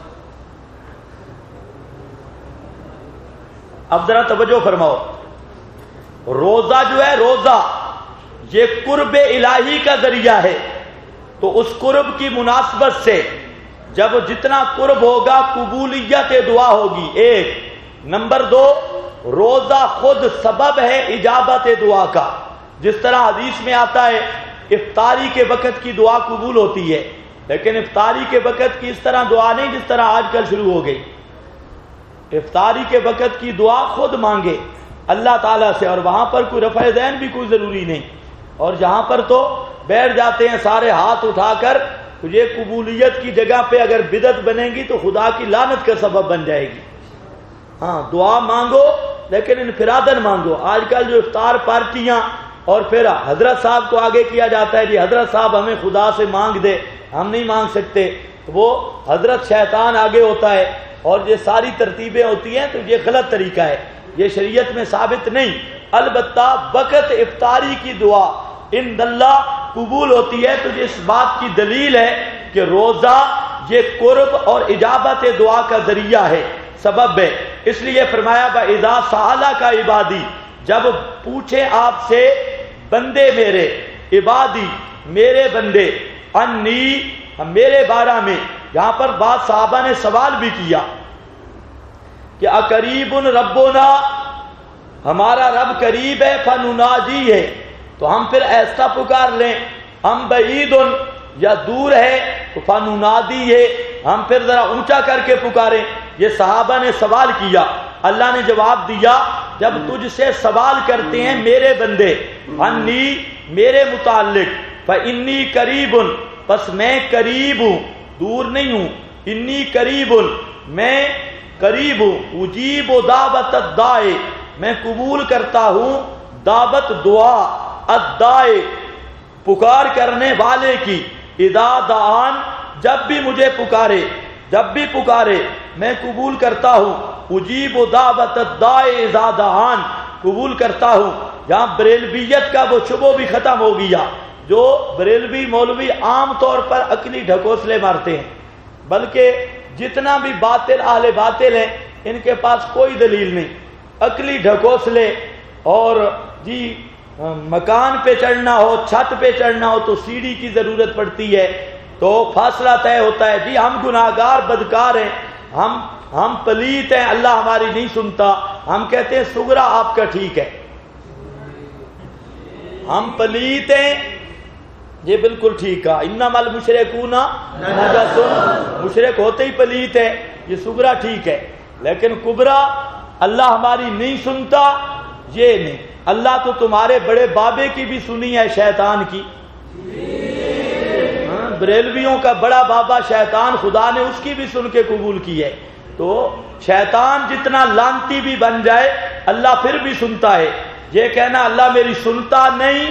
اب ذرا توجہ فرماؤ, روزہ جو ہے روزہ یہ قرب الہی کا ذریعہ ہے. تو اس قرب کی مناسبت سے جب جتنا قرب ہوگا قبولیت دعا ہوگی. ایک نمبر 2, روزہ خود سبب ہے اجابت دعا کا. جس طرح حدیث میں آتا ہے افطاری کے وقت کی دعا قبول ہوتی ہے, لیکن افطاری کے وقت کی اس طرح دعا نہیں جس طرح آج کل شروع ہو گئی. افطاری کے وقت کی دعا خود مانگے اللہ تعالیٰ سے, اور وہاں پر کوئی رفع ذہن بھی کوئی ضروری نہیں. اور جہاں پر تو بیٹھ جاتے ہیں سارے ہاتھ اٹھا کر, تو یہ قبولیت کی جگہ پہ اگر بدعت بنے گی تو خدا کی لعنت کا سبب بن جائے گی. ہاں دعا مانگو لیکن انفرادن مانگو. آج کل جو افطار پارٹیاں اور پھر حضرت صاحب کو آگے کیا جاتا ہے, جی حضرت صاحب ہمیں خدا سے مانگ دے, ہم نہیں مانگ سکتے, وہ حضرت شیطان آگے ہوتا ہے اور یہ ساری ترتیبیں ہوتی ہیں. تو یہ غلط طریقہ ہے, یہ شریعت میں ثابت نہیں. البتہ وقت افطاری کی دعا ان اللہ قبول ہوتی ہے. تو اس بات کی دلیل ہے کہ روزہ یہ قرب اور اجابت دعا کا ذریعہ ہے, سبب ہے. اس لیے فرمایا بَإِذَا سَأَلَكَ عِبَادِي, جب پوچھے آپ سے بندے میرے, عبادی میرے بندے, انی میرے بارے میں. یہاں پر بعض صحابہ نے سوال بھی کیا کہ اقریب ربنا, ہمارا رب قریب ہے, فنناجی ہے, تو ہم پھر ایسا پکار لیں, ہم بعید یا دور ہے تو فننادی ہے, ہم پھر ذرا اونچا کر کے پکاریں. یہ صحابہ نے سوال کیا. اللہ نے جواب دیا جب تجھ سے سوال کرتے ہیں میرے بندے انی میرے متعلق, فانی قریب, پس میں قریب ہوں, دور نہیں ہوں. انی قریب, میں قریب ہوں. اجیب دعوت الداعی, میں قبول کرتا ہوں دعوت دعا, الداعی پکار کرنے والے کی, اذا دعان جب بھی مجھے پکارے, جب بھی پکارے میں قبول کرتا ہوں. اجیب دعوت الداعی اذا دعان, قبول کرتا ہوں. یہاں بریلویت کا وہ شبہ بھی ختم ہو گیا. جو بریلوی مولوی عام طور پر عقلی ڈھکوسلے مارتے ہیں, بلکہ جتنا بھی باطل اہل باطل ہیں ان کے پاس کوئی دلیل نہیں. عقلی ڈھکوسلے, اور جی مکان پہ چڑھنا ہو, چھت پہ چڑھنا ہو تو سیڑھی کی ضرورت پڑتی ہے, تو فاصلہ طے ہوتا ہے. جی ہم گناہگار بدکار ہیں, ہم پلیت ہیں, اللہ ہماری نہیں سنتا. ہم کہتے ہیں سغرا آپ کا ٹھیک ہے, ہم پلیت ہیں, یہ بالکل ٹھیک ہے. انما المشرکون نجس, مشرک ہوتے ہی پلیت ہے, یہ سغرا ٹھیک ہے. لیکن کبرا اللہ ہماری نہیں سنتا, یہ نہیں. اللہ تو تمہارے بڑے بابے کی بھی سنی ہے, شیطان کی. بریلویوں کا بڑا بابا شیطان, خدا نے اس کی بھی سن کے قبول کی ہے. تو شیطان جتنا لانتی بھی بن جائے اللہ پھر بھی سنتا ہے. یہ کہنا اللہ میری سنتا نہیں,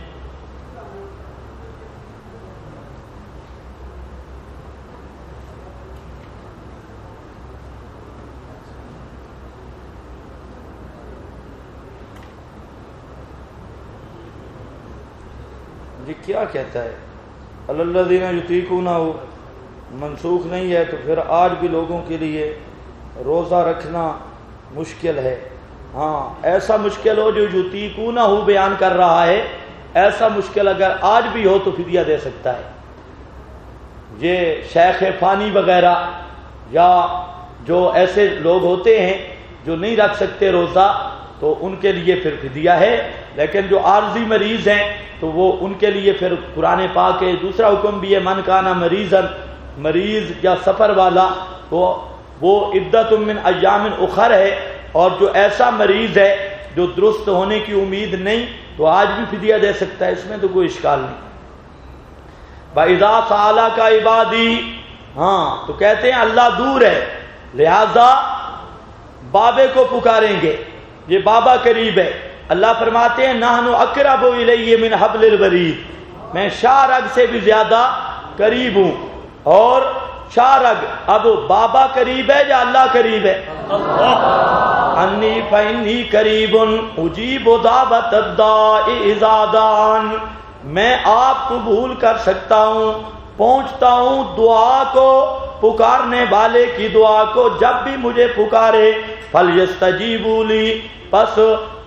یہ کیا کہتا ہے الذین یطیقونہ, منسوخ نہیں ہے. تو پھر آج بھی لوگوں کے لیے روزہ رکھنا مشکل ہے. ہاں ایسا مشکل ہو جو یطیقونہ بیان کر رہا ہے, ایسا مشکل اگر آج بھی ہو تو فدیہ دے سکتا ہے. یہ شیخ فانی وغیرہ یا جو ایسے لوگ ہوتے ہیں جو نہیں رکھ سکتے روزہ, تو ان کے لیے پھر فدیہ ہے. لیکن جو عارضی مریض ہیں تو وہ ان کے لیے پھر قرآن پاک ہے. دوسرا حکم بھی ہے من کانا مریضن, مریض یا سفر والا, تو وہ عدت من ایام اخر ہے, اور جو ایسا مریض ہے جو درست ہونے کی امید نہیں تو آج بھی فدیہ دے سکتا ہے، اس میں تو کوئی اشکال نہیں۔ وَإِذَا سَأَلَكَ عِبَادِي، ہاں تو کہتے ہیں اللہ دور ہے لہذا بابے کو پکاریں گے، یہ بابا قریب ہے۔ اللہ فرماتے ہیں نحن اقرب الیہ من حبل الورید، میں شاہ رگ سے بھی زیادہ قریب ہوں۔ اور شاہ رگ، اب بابا قریب ہے یا اللہ قریب ہے؟ انی فانی قریب اجیب دعوت الداع اذا دعان، میں آپ قبول کر سکتا ہوں، پہنچتا ہوں دعا کو، پکارنے والے کی دعا کو جب بھی مجھے پکارے۔ فَلْيَسْتَجِيبُوا لِي، پس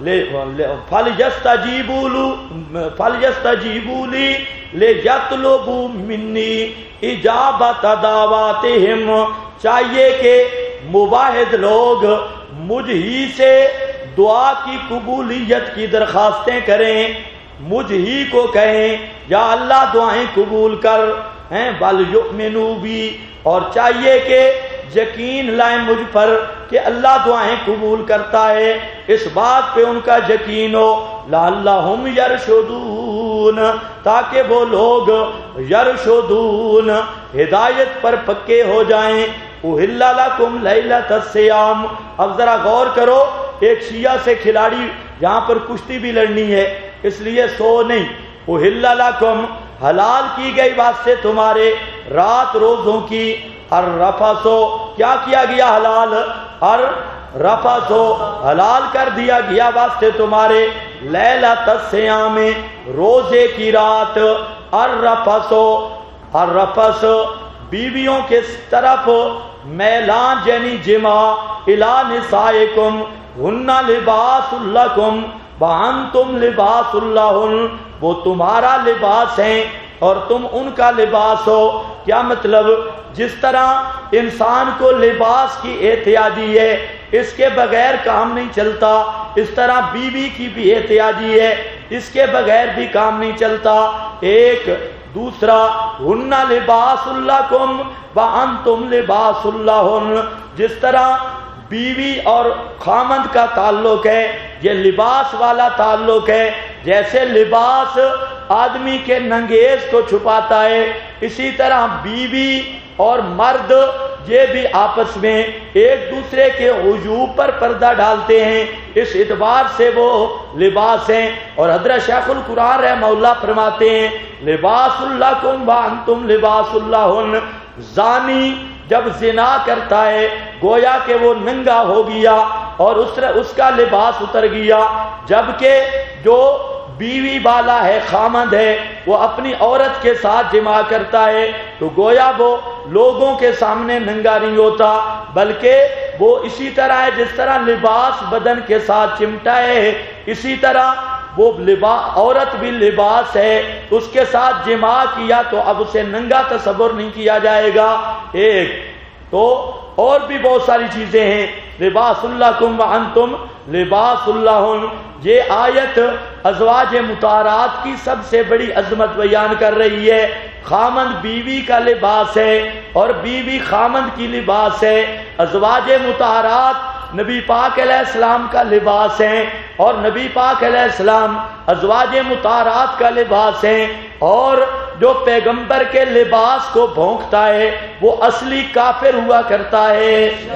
فَلْيَسْتَجِيبُوا لِي لِيَطْلُبُوا مِنِّي إِجَابَةَ دَعْوَاتِهِمْ، چاہیے کہ مواحد لوگ مجھ ہی سے دعا کی قبولیت کی درخواستیں کریں، مجھ ہی کو کہیں یا اللہ دعائیں قبول کر ہیں۔ وَلْيُؤْمِنُوا بِي، اور چاہیے کہ یقین لائیں مجھ پر کہ اللہ دعائیں قبول کرتا ہے، اس بات پہ ان کا یقین ہو۔ لَعَلَّهُمْ يَرْشُدُونَ، تاکہ وہ لوگ یرشدون ہدایت پر پکے ہو جائیں۔ اُحِلَّ لَكُمْ لَيْلَةَ الصِّيَامِ، اب ذرا غور کرو، ایک شیعہ سے کھلاڑی یہاں پر کشتی بھی لڑنی ہے، اس لیے سو نہیں۔ اُحِلَّ لَكُمْ، حلال کی گئی واسطے تمہارے رات روزوں کی، الرفثو، کیا کیا گیا حلال؟ الرفثو، حلال کر دیا گیا واسطے تمہارے لیلۃ الصیام، روزے کی رات۔ الرفثو، الرفث بیویوں کے طرف میلان یعنی جمع، الی نسائکم ہن لباس لکم وانتم لباس لہن، وہ تمہارا لباس ہیں اور تم ان کا لباس ہو۔ کیا مطلب؟ جس طرح انسان کو لباس کی احتیاجی ہے، اس کے بغیر کام نہیں چلتا، اس طرح بیوی کی بھی احتیاجی ہے، اس کے بغیر بھی کام نہیں چلتا۔ ایک دوسرا، ہن لباس لکم وانتم لباس لہن، جس طرح بیوی اور خامند کا تعلق ہے یہ لباس والا تعلق ہے، جیسے لباس آدمی کے ننگیز کو چھپاتا ہے، اسی طرح بیوی اور مرد یہ بھی آپس میں ایک دوسرے کے عیوب پر پردہ ڈالتے ہیں، اس اعتبار سے وہ لباس ہیں۔ اور حضرت شیخ القرآن رحمہ اللہ فرماتے ہیں لباس لکم وانتم لباس لہن، زانی جب زنا کرتا ہے گویا کہ وہ ننگا ہو گیا اور اس کا لباس اتر گیا، جبکہ جو بیوی والا ہے، خامند ہے، وہ اپنی عورت کے ساتھ جماع کرتا ہے تو گویا وہ لوگوں کے سامنے ننگا نہیں ہوتا، بلکہ وہ اسی طرح ہے جس طرح لباس بدن کے ساتھ چمٹا ہے، اسی طرح وہ عورت بھی لباس ہے، اس کے ساتھ جماع کیا تو اب اسے ننگا تصور نہیں کیا جائے گا۔ ایک تو اور بھی بہت ساری چیزیں ہیں، لباس لکم وانتم لباس لہن۔ یہ آیت ازواج مطہرات کی سب سے بڑی عظمت بیان کر رہی ہے۔ خامند بیوی کا لباس ہے اور بیوی خامند کی لباس ہے، ازواج مطہرات نبی پاک علیہ السلام کا لباس ہیں اور نبی پاک علیہ السلام ازواج مطہرات کا لباس ہیں، اور جو پیغمبر کے لباس کو بھونکتا ہے وہ اصلی کافر ہوا کرتا ہے۔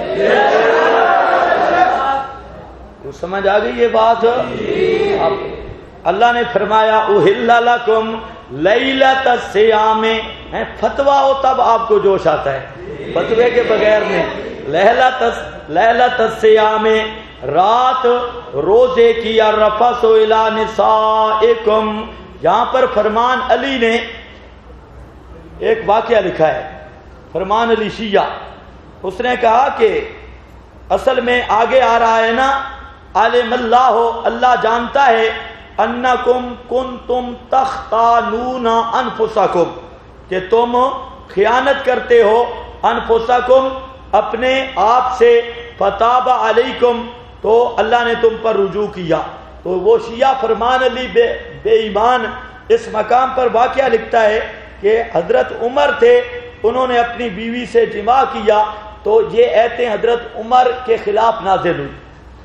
تو سمجھ آ گئی یہ بات؟ اب اللہ نے فرمایا اُحِلَّ لَكُمْ لیلۃ الصیام، فتویٰ ہو تب آپ کو جوش آتا ہے، فتوے کے بغیر نہیں۔ لیلۃ الصیام، رات روزے کی، الرفث الی نسائکم، یہاں پر فرمان علی نے ایک واقعہ لکھا ہے، فرمان علی شیعہ، اس نے کہا کہ اصل میں آگے آ رہا ہے نا، عالم اللہ ہو، اللہ جانتا ہے، انکم کنتم تختانون انفسکم، کہ تم خیانت کرتے ہو، انفسکم اپنے آپ سے، فتاب علیکم تو اللہ نے تم پر رجوع کیا۔ تو وہ شیعہ فرمان علی بے ایمان اس مقام پر واقعہ لکھتا ہے کہ حضرت عمر تھے، انہوں نے اپنی بیوی سے جماع کیا تو یہ ایتیں حضرت عمر کے خلاف نازل ہوئی،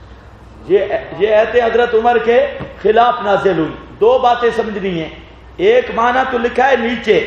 یہ ایت حضرت عمر کے خلاف نازل ہوئی. دو باتیں سمجھنی ہیں. ایک معنی تو لکھا ہے نیچے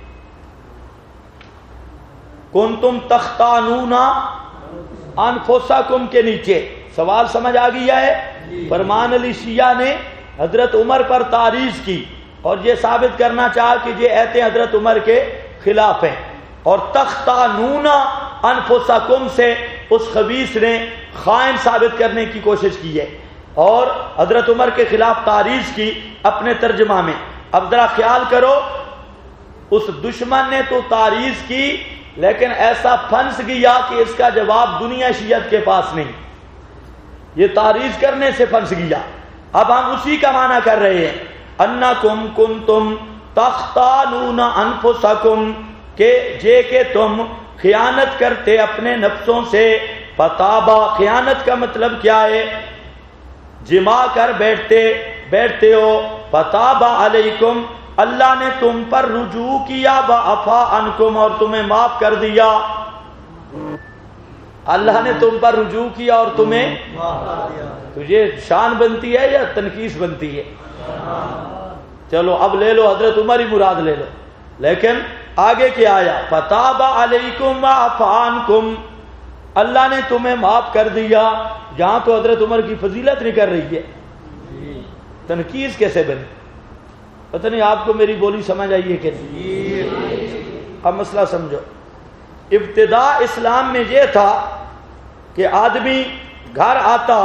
کنتم تختانون انفسکم کے نیچے. سوال سمجھ آ گیا ہے؟ فرمان علی شیعہ نے حضرت عمر پر تعریض کی اور یہ ثابت کرنا چاہا کہ یہ ایتیں حضرت عمر کے خلاف ہیں. اور تختانون انفسکم سے اس خبیث نے خائن ثابت کرنے کی کوشش کی ہے اور حضرت عمر کے خلاف تعریض کی اپنے ترجمہ میں. اب ذرا خیال کرو، اس دشمن نے تو تعریض کی لیکن ایسا پھنس گیا کہ اس کا جواب دنیا شیعت کے پاس نہیں. یہ تعریض کرنے سے پھنس گیا. اب ہم اسی کا معنی کر رہے ہیں. انکم کنتم تختانون انفسکم کہ تم خیانت کرتے اپنے نفسوں سے. فتابا، خیانت کا مطلب کیا ہے؟ جمع کر بیٹھتے ہو. فتابا علیکم، اللہ نے تم پر رجوع کیا. وعفا عنکم، اور تمہیں معاف کر دیا. اللہ نے تم پر رجوع کیا اور تمہیں تو یہ شان بنتی ہے یا تنقیص بنتی ہے؟ چلو اب لے لو حضرت عمر ہی مراد لے لو. لیکن آگے کیا آیا؟ فتاب علیکم وعفا عنکم، اللہ نے تمہیں معاف کر دیا. یہاں تو حضرت عمر کی فضیلت نہیں کر رہی ہے، تنقیص کیسے بنے؟ پتہ نہیں آپ کو میری بولی سمجھ آئی ہے کہ نہیں؟ اب مسئلہ سمجھو. ابتدا اسلام میں یہ تھا کہ آدمی گھر آتا،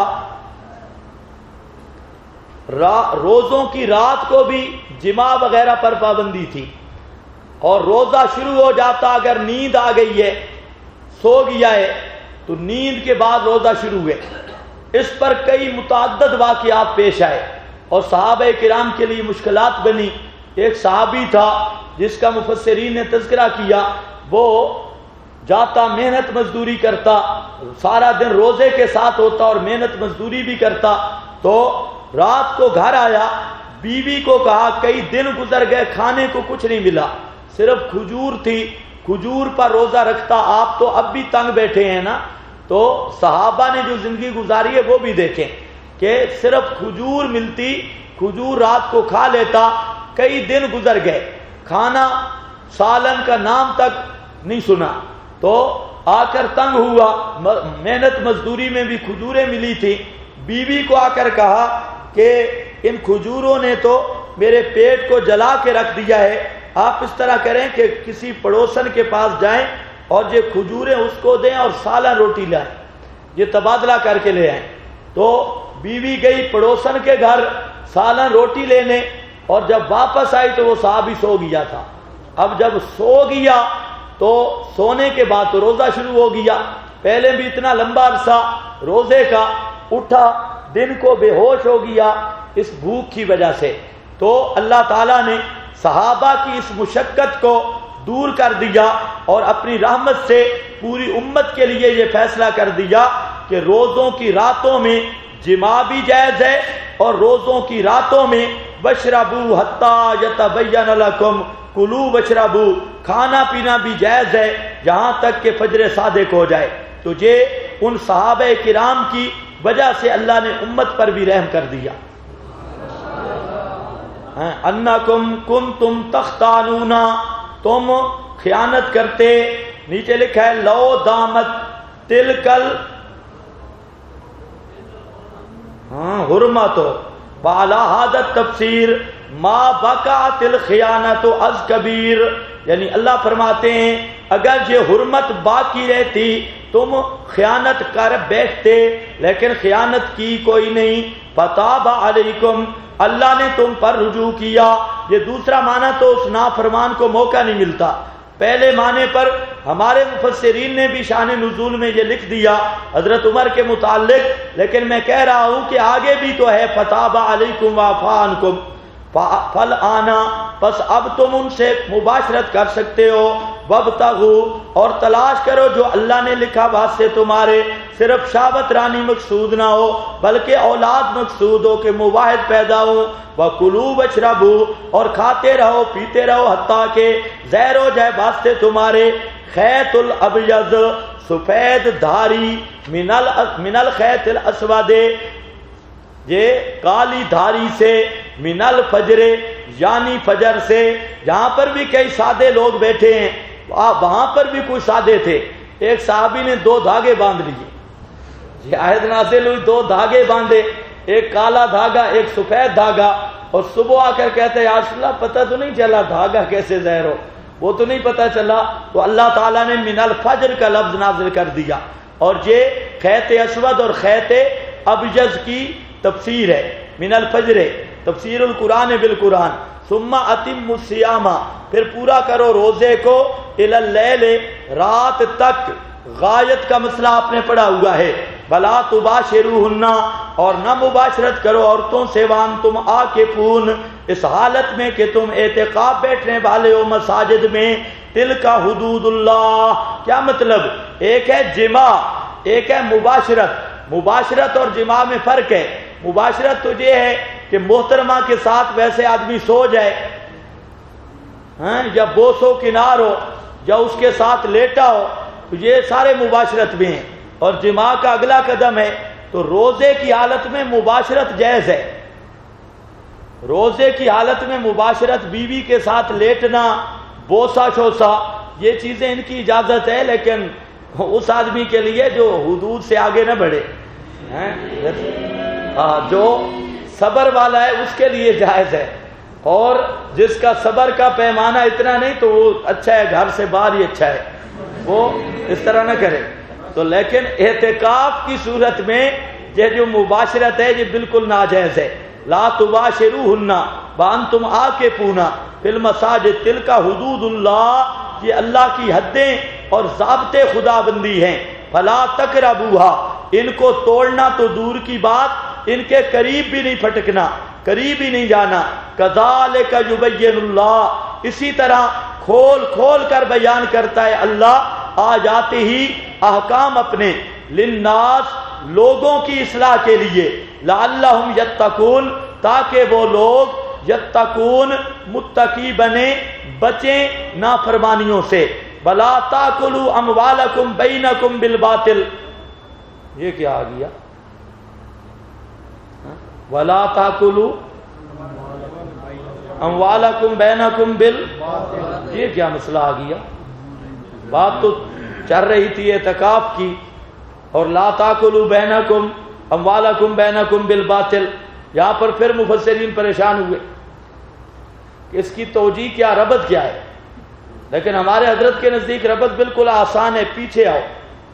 روزوں کی رات کو بھی جماع وغیرہ پر پابندی تھی، اور روزہ شروع ہو جاتا اگر نیند آ گئی ہے، سو گیا ہے، تو نیند کے بعد روزہ شروع ہوئے. اس پر کئی متعدد واقعات پیش آئے اور صحابہ کرام کے لیے مشکلات بنی. ایک صحابی تھا جس کا مفسرین نے تذکرہ کیا، وہ جاتا محنت مزدوری کرتا، سارا دن روزے کے ساتھ ہوتا اور محنت مزدوری بھی کرتا. تو رات کو گھر آیا، بیوی کو کہا کئی دن گزر گئے، کھانے کو کچھ نہیں ملا، صرف کھجور تھی، کھجور پر روزہ رکھتا. آپ تو اب بھی تنگ بیٹھے ہیں نا، تو صحابہ نے جو زندگی گزاری ہے وہ بھی دیکھیں کہ صرف کھجور ملتی، کھجور رات کو کھا لیتا. کئی دن گزر گئے، کھانا سالن کا نام تک نہیں سنا. تو آ کر تنگ ہوا، محنت مزدوری میں بھی کھجوریں ملی تھی. بیوی کو آ کر کہا کہ ان کھجوروں نے تو میرے پیٹ کو جلا کے رکھ دیا ہے، آپ اس طرح کریں کہ کسی پڑوسن کے پاس جائیں اور یہ کھجوریں اس کو دیں اور سالن روٹی لائیں، یہ تبادلہ کر کے لے آئیں. تو بیوی گئی پڑوسن کے گھر سالن روٹی لینے، اور جب واپس آئی تو وہ صحابی سو گیا تھا. اب جب سو گیا تو سونے کے بعد تو روزہ شروع ہو گیا. پہلے بھی اتنا لمبا عرصہ روزے کا، اٹھا دن کو بے ہوش ہو گیا اس بھوک کی وجہ سے. تو اللہ تعالیٰ نے صحابہ کی اس مشقت کو دور کر دیا اور اپنی رحمت سے پوری امت کے لیے یہ فیصلہ کر دیا کہ روزوں کی راتوں میں جماع بھی جائز ہے، اور روزوں کی راتوں میں وشربوا حتی یتبین لکم، کلوا وشربوا، کھانا پینا بھی جائز ہے یہاں تک کہ فجر صادق ہو جائے. تو یہ ان صحابہ کرام کی وجہ سے اللہ نے امت پر بھی رحم کر دیا. انکم کنتم تختانون، تم خیانت کرتے. نیچے لکھا ہے لو دامت تلکل حرمت بالا حادت تفسیر ما بقعت الخیانت از کبیر. یعنی اللہ فرماتے ہیں اگر یہ حرمت باقی رہتی تم خیانت کر بیٹھتے، لیکن خیانت کی کوئی نہیں. فتاب علیکم، اللہ نے تم پر رجوع کیا. یہ دوسرا معنی تو اس نافرمان کو موقع نہیں ملتا. پہلے معنی پر ہمارے مفسرین نے بھی شان نزول میں یہ لکھ دیا حضرت عمر کے متعلق، لیکن میں کہہ رہا ہوں کہ آگے بھی تو ہے فتاب علیکم وعفا عنکم. فالآنا، پس اب تم ان سے مباشرت کر سکتے ہو. وابتغوا، اور تلاش کرو جو اللہ نے لکھا واسطے تمہارے. صرف شہوت رانی مقصود نہ ہو بلکہ اولاد مقصود ہو کہ مواحد پیدا ہو. وکلوا واشربوا، اور کھاتے رہو پیتے رہو حتیٰ کہ ظاہر ہو جائے واسطے تمہارے خیط الابیض، سفید دھاری، من الخیط الاسود، یہ کالی دھاری سے، من الفجر یعنی فجر سے، جہاں پر بھی کئی سادے لوگ بیٹھے ہیں وہاں پر بھی کچھ سادے تھے. ایک صحابی نے 2 دھاگے باندھ لیے، یہ آیت نازل ہوئی، 2 دھاگے باندھے، ایک کالا دھاگا ایک سفید دھاگا، اور صبح آ کر کہتے ہیں یا رسول اللہ پتہ تو نہیں چلا دھاگا کیسے ظاہر ہو، وہ تو نہیں پتہ چلا. تو اللہ تعالیٰ نے من الفجر کا لفظ نازل کر دیا، اور یہ خیط اسود اور خیط ابیض کی تفسیر ہے. من الفجر تفسیر القرآن بالقرآن. ثم اتم الصیام، پھر پورا کرو روزے کو، الی اللیل رات تک. غایت کا مسئلہ آپ نے پڑھا ہوا ہے. بلا تباشروہن، اور نہ مباشرت کرو عورتوں سے، وانتم عاکفون، اس حالت میں کہ تم اعتکاف بیٹھنے والے ہو مساجد میں. تلک حدود اللہ، کیا مطلب؟ ایک ہے جماع، ایک ہے مباشرت. مباشرت اور جماع میں فرق ہے. مباشرت تو یہ ہے کہ محترمہ کے ساتھ ویسے آدمی سو جائے یا بوسو کنار ہو یا اس کے ساتھ لیٹا ہو، تو یہ سارے مباشرت میں ہیں. اور جماع کا اگلا قدم ہے. تو روزے کی حالت میں مباشرت جائز ہے. روزے کی حالت میں مباشرت، بیوی کے ساتھ لیٹنا، بوسا شوسا، یہ چیزیں ان کی اجازت ہے، لیکن اس آدمی کے لیے جو حدود سے آگے نہ بڑھے، جو صبر والا ہے اس کے لیے جائز ہے. اور جس کا صبر کا پیمانہ اتنا نہیں تو وہ اچھا ہے، گھر سے باہر ہی اچھا ہے، وہ اس طرح نہ کرے. تو لیکن اعتکاف کی صورت میں یہ جو مباشرت ہے یہ بالکل ناجائز ہے. لا تباشروہن وانتم عاکفون فی المساجد تلک حدود اللہ، یہ اللہ کی حدیں اور ضابطے خدا بندی ہیں. فلا تقربوها، ان کو توڑنا تو دور کی بات، ان کے قریب بھی نہیں پھٹکنا، قریب ہی نہیں جانا. کذالک یبین اللہ، اسی طرح کھول کھول کر بیان کرتا ہے اللہ آیاتہ ہی، احکام اپنے، للناس، لوگوں کی اصلاح کے لیے، لعلہم یتقون، تاکہ وہ لوگ یتقون متقی بنے، بچیں نافرمانیوں سے. بلا تاکلوا اموالکم بینکم بالباطل، یہ کیا آ گیا؟ ولا تاکلوا اموالکم بینکم بالباطل، یہ کیا مسئلہ آ گیا؟ بات تو چل رہی تھی اعتکاف کی، اور لا تاکلوا بینکم اموالکم بینکم بالباطل، یہاں پر پھر مفسرین پریشان ہوئے کہ اس کی توجیہ کیا، ربط کیا ہے. لیکن ہمارے حضرت کے نزدیک ربط بالکل آسان ہے. پیچھے آؤ،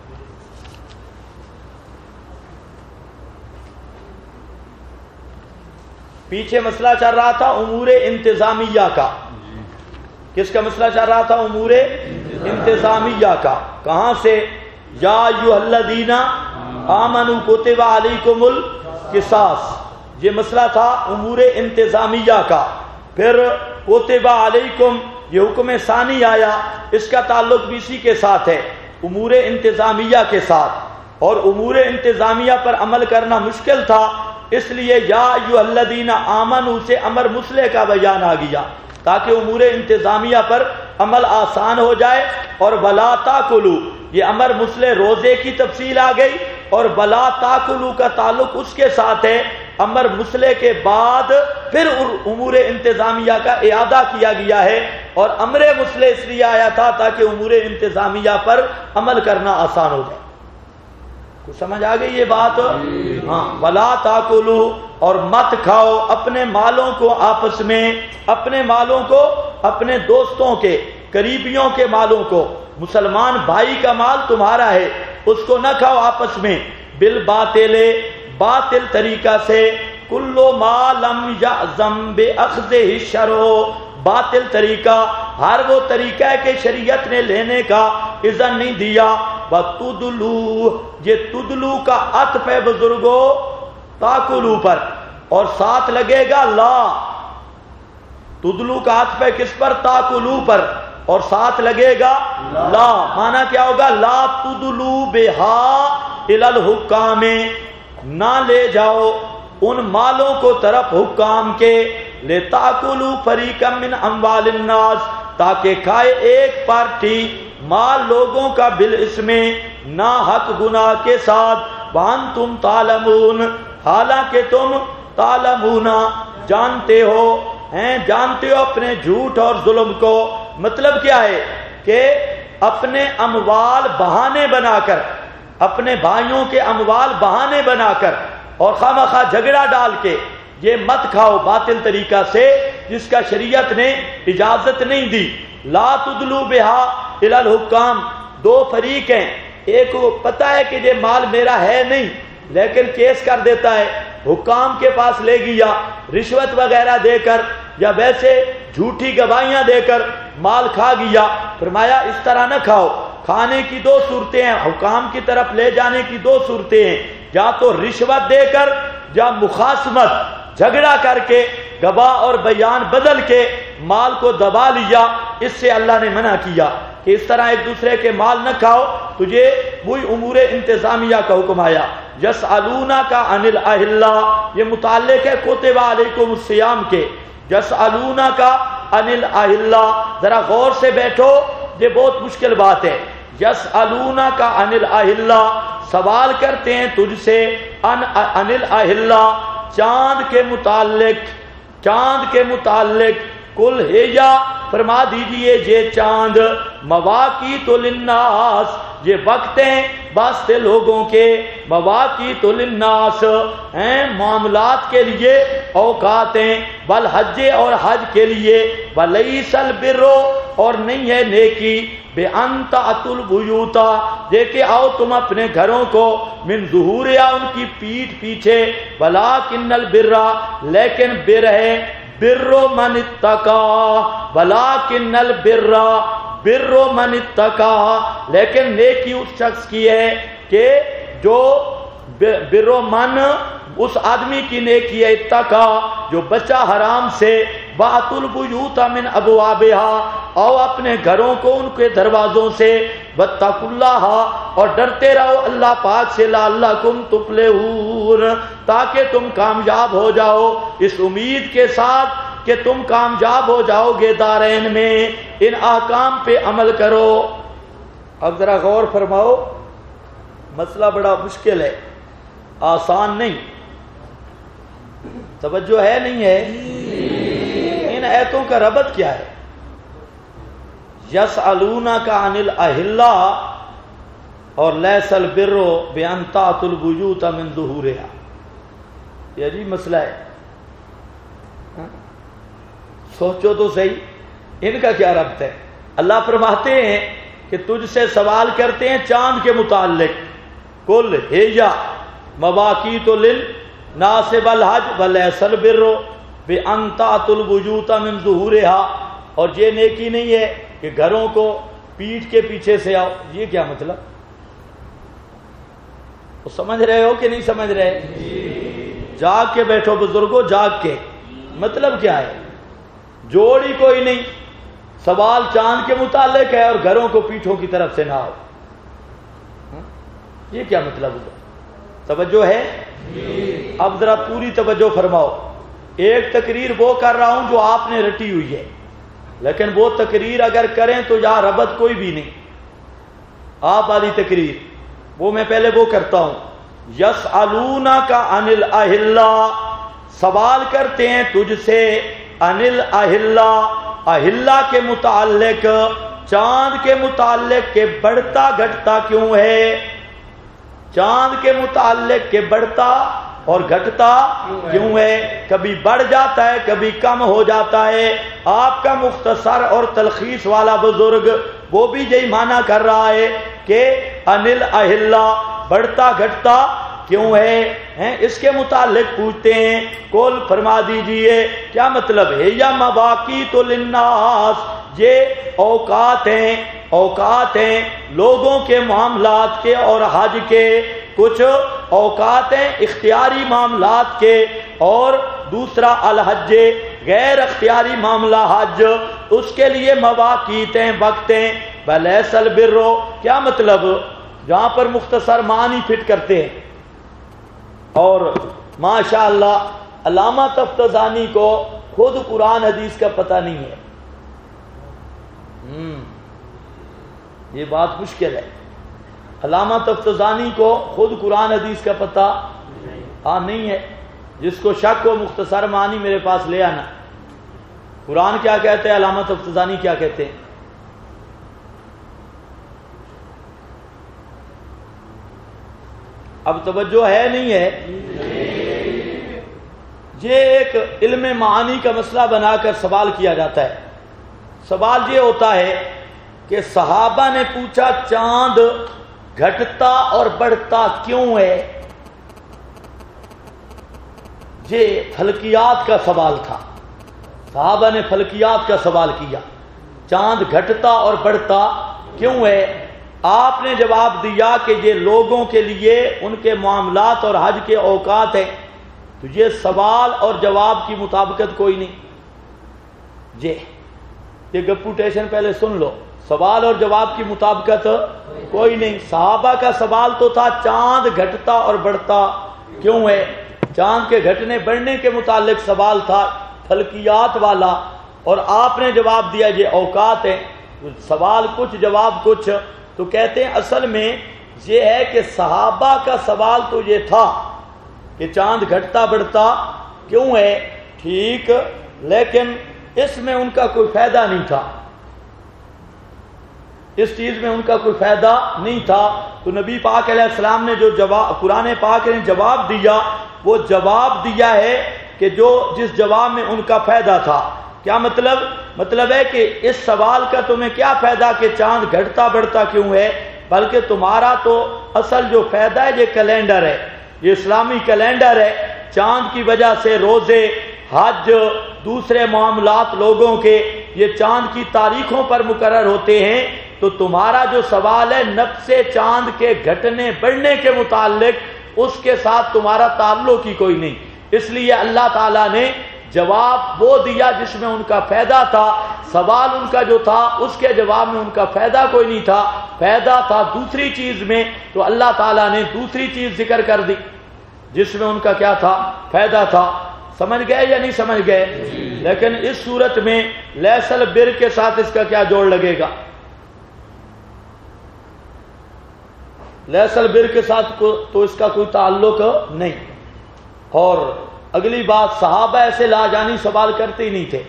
پیچھے مسئلہ چل رہا تھا امور انتظامیہ کا. کس کا مسئلہ چل رہا تھا؟ امور انتظامیہ کا. کہاں سے؟ یا ایھا الذین آمنوا کتب علیکم القصاص، یہ مسئلہ تھا امور انتظامیہ کا. پھر کتب علیکم، یہ حکم ثانی آیا، اس کا تعلق بھی اسی کے ساتھ ہے، امور انتظامیہ کے ساتھ. اور امور انتظامیہ پر عمل کرنا مشکل تھا، اس لیے یا ایھا الذین آمنوا سے امر مسلح کا بیان آ گیا تاکہ امور انتظامیہ پر عمل آسان ہو جائے. اور ولا تاکلوا، یہ امر مسلح روزے کی تفصیل آ گئی، اور ولا تاکلوا کا تعلق اس کے ساتھ ہے. امر مسلح کے بعد پھر امور انتظامیہ کا اعادہ کیا گیا ہے، اور امر مسلح اس لیے آیا تھا تاکہ امور انتظامیہ پر عمل کرنا آسان ہو جائے. کچھ سمجھ آ گئی یہ بات؟ ہاں. ولا تاکلوا، اور مت کھاؤ اپنے مالوں کو آپس میں، اپنے مالوں کو اپنے دوستوں کے، قریبیوں کے مالوں کو. مسلمان بھائی کا مال تمہارا ہے، اس کو نہ کھاؤ آپس میں. بالباطل، باطل طریقہ سے. کل ما لم یعظم باخذہ الشرع، باطل طریقہ ہر وہ طریقہ ہے کہ شریعت نے لینے کا اذن نہیں دیا. وتدلو، یہ تدلو کا عطف ہے بزرگوں تاکلو پر، اور ساتھ لگے گا لا. تدلو کا عطف ہے کس پر؟ تاکلو پر، اور ساتھ لگے گا لا. مانا کیا ہوگا؟ لا تدلو بہا الی الحکام، نہ لے جاؤ ان مالوں کو طرف حکام کے. لتاکلوا فریقا من اموال الناس، تاکہ کھائے ایک پارٹی مال لوگوں کا بالاسم، نا حق گناہ کے ساتھ. وانتم تعلمون، حالانکہ تم تعلمون جانتے ہو اپنے جھوٹ اور ظلم کو. مطلب کیا ہے کہ اپنے اموال بہانے بنا کر، اپنے بھائیوں کے اموال بہانے بنا کر اور خواہ جھگڑا ڈال کے یہ مت کھاؤ باطل طریقہ سے جس کا شریعت نے اجازت نہیں دی. لا تدلو بہا الی الحکام. دو فریق ہیں، ایک کو پتہ ہے کہ یہ مال میرا ہے نہیں لیکن کیس کر دیتا ہے، حکام کے پاس لے گیا رشوت وغیرہ دے کر یا ویسے جھوٹی گواہیاں دے کر مال کھا گیا. فرمایا اس طرح نہ کھاؤ. کھانے کی دو صورتیں ہیں، حکام کی طرف لے جانے کی دو صورتیں ہیں، یا تو رشوت دے کر یا مخاصمت جھگڑا کر کے گواہ اور بیان بدل کے مال کو دبا لیا. اس سے اللہ نے منع کیا کہ اس طرح ایک دوسرے کے مال نہ کھاؤ. تجھے وہی امور انتظامیہ کا حکم آیا. یسألونک عن الاہلہ، یہ متعلق ہے کتب علیکم الصیام کے. یسألونک عن الاہلہ، ذرا غور سے بیٹھو، یہ بہت مشکل بات ہے. یسألونک عن الاہلہ، سوال کرتے ہیں تجھ سے عن الاہلہ، چاند کے متعلق. کل ہے یا فرما دیجئے یہ چاند مواقیت للناس، یہ وقت ہیں واسطے لوگوں کے. مواقیت للناس ہیں معاملات کے لیے، اوقات ہیں. والحج اور حج کے لیے. ولیس البر، اور نہیں ہے نیکی بأن تأتوا البیوت، دیکھے آؤ تم اپنے گھروں کو من ظہورہا، ان کی پیٹھ پیچھے. ولکن البر، لیکن بر ہے بر من اتقى، ولکن البر بر من اتقى، لیکن نیکی اس شخص کی ہے کہ جو بر من اس آدمی کی نیکی ہے اتقا جو بچا حرام سے. وَأْتُوا الْبُيُوتَ مِنْ أَبْوَابِهَا، او اپنے گھروں کو ان کے دروازوں سے. وَاتَّقُوا اللَّهَ، اور ڈرتے رہو اللہ پاک سے. لَعَلَّكُمْ تُفْلِحُونَ، تاکہ تم کامیاب ہو جاؤ، اس امید کے ساتھ کہ تم کامیاب ہو جاؤ گے دارین میں. ان احکام پہ عمل کرو. اب ذرا غور فرماؤ، مسئلہ بڑا مشکل ہے، آسان نہیں. توجہ ہے نہیں ہے؟ ان ایتوں کا ربط کیا ہے؟ یسألونک عن الاہلہ اور لیس البر بأن تأتوا البیوت من ظہورہا، یہ عجیب مسئلہ ہے. سوچو تو صحیح، ان کا کیا ربط ہے؟ اللہ فرماتے ہیں کہ تجھ سے سوال کرتے ہیں چاند کے متعلق. کل ہے یا مواقیت للناس والحج ولیس البر بأن تأتوا البیوت من ظہورہا، اور یہ نیکی نہیں ہے کہ گھروں کو پیٹھ کے پیچھے سے آؤ. یہ کیا مطلب؟ وہ سمجھ رہے ہو کہ نہیں سمجھ رہے؟ جاگ کے بیٹھو بزرگوں، جاگ کے. مطلب کیا ہے؟ جوڑ ہی کوئی نہیں. سوال چاند کے متعلق ہے اور گھروں کو پیٹھوں کی طرف سے نہ آؤ. یہ کیا مطلب ہوا؟ توجہ ہے؟ اب ذرا پوری توجہ فرماؤ. ایک تقریر وہ کر رہا ہوں جو آپ نے رٹی ہوئی ہے، لیکن وہ تقریر اگر کریں تو یہاں ربط کوئی بھی نہیں. آپ والی تقریر وہ میں پہلے وہ کرتا ہوں. یسألونک عن الاہلہ، سوال کرتے ہیں تجھ سے عن الاہلہ، اہلہ کے متعلق، چاند کے متعلق کہ بڑھتا گھٹتا کیوں ہے. چاند کے متعلق کہ بڑھتا اور گھٹتا کیوں ہے، کبھی بڑھ جاتا ہے کبھی کم ہو جاتا ہے. آپ کا مختصر اور تلخیص والا بزرگ وہ بھی یہی معنی کر رہا ہے کہ انل اہلہ، بڑھتا گھٹتا کیوں ہے. اس کے متعلق پوچھتے ہیں. کل فرما دیجئے کیا مطلب ہے؟ یا مواقیت للناس، یہ اوقات ہیں، اوقات ہیں لوگوں کے معاملات کے اور حج کے. کچھ اوقات ہیں اختیاری معاملات کے، اور دوسرا الحج غیر اختیاری معاملہ حج، اس کے لیے مواقیت ہیں، وقت ہیں. ولیس البر، کیا مطلب؟ جہاں پر مختصر معنی فٹ کرتے ہیں. اور ماشاء اللہ علامہ تفتزانی کو خود قرآن حدیث کا پتہ نہیں ہے. یہ بات مشکل ہے. علامہ تفتزانی کو خود قرآن حدیث کا پتہ ہاں نہیں ہے. جس کو شک ہو مختصر معنی میرے پاس لے آنا. قرآن کیا کہتے ہیں، علامہ تفتزانی کیا کہتے ہیں؟ اب توجہ ہے نہیں ہے؟ یہ ایک علم معانی کا مسئلہ بنا کر سوال کیا جاتا ہے. سوال یہ ہوتا ہے کہ صحابہ نے پوچھا چاند گھٹتا اور بڑھتا کیوں ہے؟ یہ فلکیات کا سوال تھا. صحابہ نے فلکیات کا سوال کیا، چاند گھٹتا اور بڑھتا کیوں ہے؟ آپ نے جواب دیا کہ یہ لوگوں کے لیے ان کے معاملات اور حج کے اوقات ہیں. تو یہ سوال اور جواب کی مطابقت کوئی نہیں. یہ گپوٹیشن پہلے سن لو. سوال اور جواب کی مطابقت کوئی نہیں. صحابہ کا سوال تو تھا چاند گھٹتا اور بڑھتا کیوں ہے. چاند کے گھٹنے بڑھنے کے متعلق سوال تھا فلکیات والا، اور آپ نے جواب دیا یہ اوقات ہیں. سوال کچھ جواب کچھ. تو کہتے ہیں اصل میں یہ ہے کہ صحابہ کا سوال تو یہ تھا کہ چاند گھٹتا بڑھتا کیوں ہے، ٹھیک، لیکن اس میں ان کا کوئی فائدہ نہیں تھا. اس چیز میں ان کا کوئی فائدہ نہیں تھا. تو نبی پاک علیہ السلام نے جو جواب قرآن پاک نے جواب دیا، وہ جواب دیا ہے کہ جس جواب میں ان کا فائدہ تھا. کیا مطلب ہے کہ اس سوال کا تمہیں کیا فائدہ کہ چاند گھٹتا بڑھتا کیوں ہے، بلکہ تمہارا تو اصل جو فائدہ ہے یہ کیلنڈر ہے، یہ اسلامی کیلنڈر ہے. چاند کی وجہ سے روزے، حج، دوسرے معاملات لوگوں کے یہ چاند کی تاریخوں پر مقرر ہوتے ہیں. تو تمہارا جو سوال ہے نفس چاند کے گھٹنے بڑھنے کے متعلق، اس کے ساتھ تمہارا تعلق ہی کوئی نہیں. اس لیے اللہ تعالیٰ نے جواب وہ دیا جس میں ان کا فائدہ تھا. سوال ان کا جو تھا اس کے جواب میں ان کا فائدہ کوئی نہیں تھا، فائدہ تھا دوسری چیز میں. تو اللہ تعالیٰ نے دوسری چیز ذکر کر دی جس میں ان کا کیا تھا، فائدہ تھا. سمجھ گئے یا نہیں سمجھ گئے؟ لیکن اس صورت میں لیس البر کے ساتھ اس کا کیا جوڑ لگے گا؟ لیس البر کے ساتھ تو اس کا کوئی تعلق نہیں. اور اگلی بات، صحابہ ایسے لاجانی سوال کرتے ہی نہیں تھے.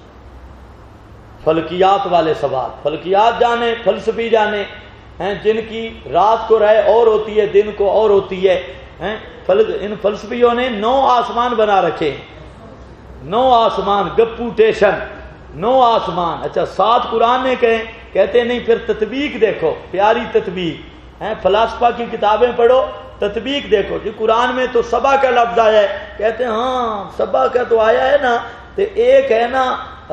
فلکیات والے سوال، فلکیات جانے، فلسفی جانے ہیں جن کی رات کو رائے اور ہوتی ہے، دن کو اور ہوتی ہے. ان فلسفیوں نے 9 آسمان بنا رکھے، 9 آسمان، گپوٹیشن، 9 آسمان. اچھا 7 قرآن نے کہتے نہیں. پھر تطبیق دیکھو، پیاری تطبیق. فلاسفہ کی کتابیں پڑھو، تطبیق دیکھو. جی قرآن میں تو سبا کا لفظ آیا ہے، کہتے ہیں ہاں سبا کا تو آیا ہے نا. تو ایک ہے نا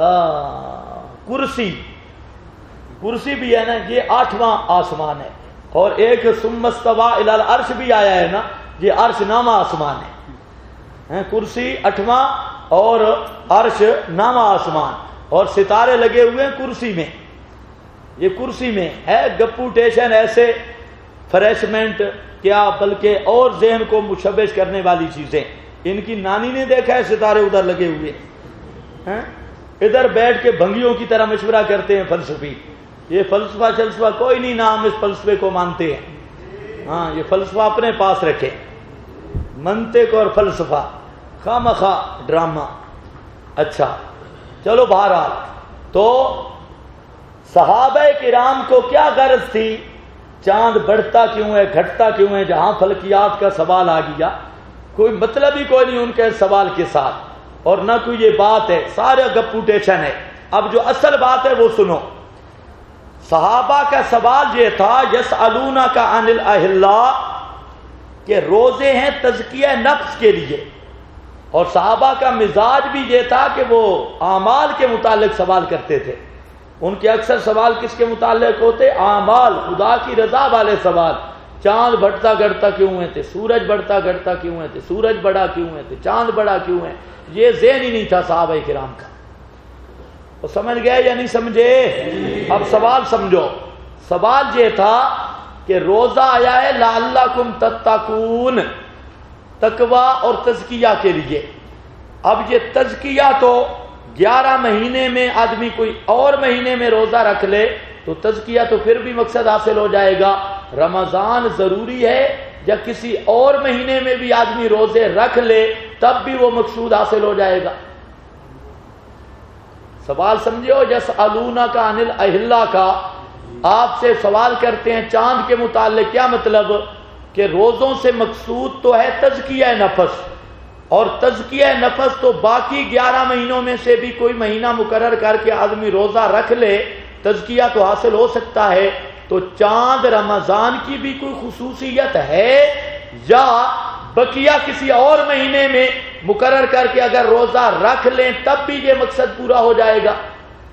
کرسی بھی ہے نا، یہ 8واں آسمان ہے. اور ایک ثم استوى الی العرش بھی آیا ہے نا، یہ عرش نامہ آسمان ہے. کرسی 8واں اور عرش نامہ آسمان، اور ستارے لگے ہوئے ہیں کرسی میں. یہ کرسی میں ہے. گپوٹیشن ایسے فریشمنٹ کیا بلکہ اور ذہن کو مشوش کرنے والی چیزیں. ان کی نانی نے دیکھا ہے ستارے ادھر لگے ہوئے ہیں، ادھر بیٹھ کے بھنگیوں کی طرح مشورہ کرتے ہیں فلسفی. یہ فلسفہ کوئی نہیں، نام اس فلسفے کو مانتے ہیں. ہاں یہ فلسفہ اپنے پاس رکھے، منطق اور فلسفہ خواہ ڈرامہ. اچھا چلو بہرحال، تو صحابہ کرام کو کیا غرض تھی؟ چاند بڑھتا کیوں ہے، گھٹتا کیوں ہے؟ جہاں فلکیات کا سوال آ گیا، کوئی مطلب ہی کوئی نہیں ان کے سوال کے ساتھ، اور نہ کوئی یہ بات ہے، سارا گپوٹیشن ہے. اب جو اصل بات ہے وہ سنو. صحابہ کا سوال یہ تھا یسألونک عن الاہلہ، کہ روزے ہیں تزکیہ نفس کے لیے. اور صحابہ کا مزاج بھی یہ تھا کہ وہ اعمال کے متعلق سوال کرتے تھے. ان کے اکثر سوال کس کے متعلق ہوتے؟ اعمال، خدا کی رضا والے سوال. چاند بڑھتا گھٹتا کیوں ہے تھے، سورج بڑھتا گھٹتا کیوں ہے تھے، سورج بڑا کیوں ہے تھے، چاند بڑا کیوں ہے. یہ ذہن ہی نہیں تھا صحابہ کرام کا. وہ سمجھ گئے یا نہیں سمجھے؟ اب سوال سمجھو. سوال یہ تھا کہ روزہ آیا ہے لعلکم تتقون، تقوی اور تزکیہ کے لیے. اب یہ تزکیہ تو 11 مہینے میں آدمی کوئی اور مہینے میں روزہ رکھ لے تو تزکیہ تو پھر بھی مقصد حاصل ہو جائے گا. رمضان ضروری ہے یا کسی اور مہینے میں بھی آدمی روزے رکھ لے تب بھی وہ مقصود حاصل ہو جائے گا؟ سوال سمجھو، یسألونک عن الاہلہ کا آپ سے سوال کرتے ہیں چاند کے متعلق، کیا مطلب؟ کہ روزوں سے مقصود تو ہے تزکیہ نفس، اور تزکیہ نفس تو باقی 11 مہینوں میں سے بھی کوئی مہینہ مقرر کر کے آدمی روزہ رکھ لے تزکیہ تو حاصل ہو سکتا ہے۔ تو چاند رمضان کی بھی کوئی خصوصیت ہے یا بقیہ کسی اور مہینے میں مقرر کر کے اگر روزہ رکھ لیں تب بھی یہ مقصد پورا ہو جائے گا؟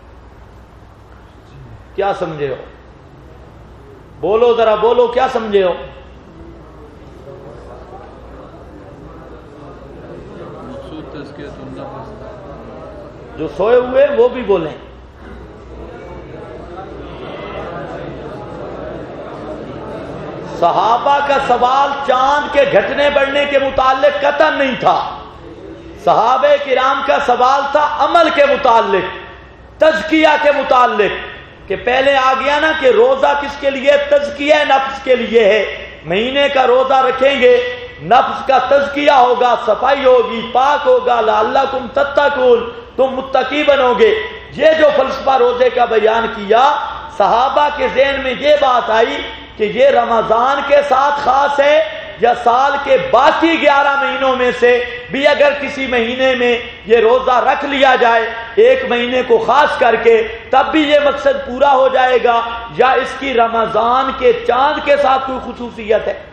کیا سمجھے ہو؟ بولو ذرا بولو، کیا سمجھے ہو؟ جو سوئے ہوئے وہ بھی بولیں۔ صحابہ کا سوال چاند کے گھٹنے بڑھنے کے متعلق قطعا نہیں تھا، صحابہ کرام کا سوال تھا عمل کے متعلق، تزکیہ کے متعلق، کہ پہلے آ گیا نا کہ روزہ کس کے لیے؟ تزکیہ نفس کے لیے ہے۔ مہینے کا روزہ رکھیں گے، نفس کا تزکیہ ہوگا، صفائی ہوگی، پاک ہوگا، لعلکم تتقون، تم متقی بنو گے۔ یہ جو فلسفہ روزے کا بیان کیا، صحابہ کے ذہن میں یہ بات آئی کہ یہ رمضان کے ساتھ خاص ہے یا سال کے باقی 11 مہینوں میں سے بھی اگر کسی مہینے میں یہ روزہ رکھ لیا جائے ایک مہینے کو خاص کر کے تب بھی یہ مقصد پورا ہو جائے گا، یا اس کی رمضان کے چاند کے ساتھ کوئی خصوصیت ہے؟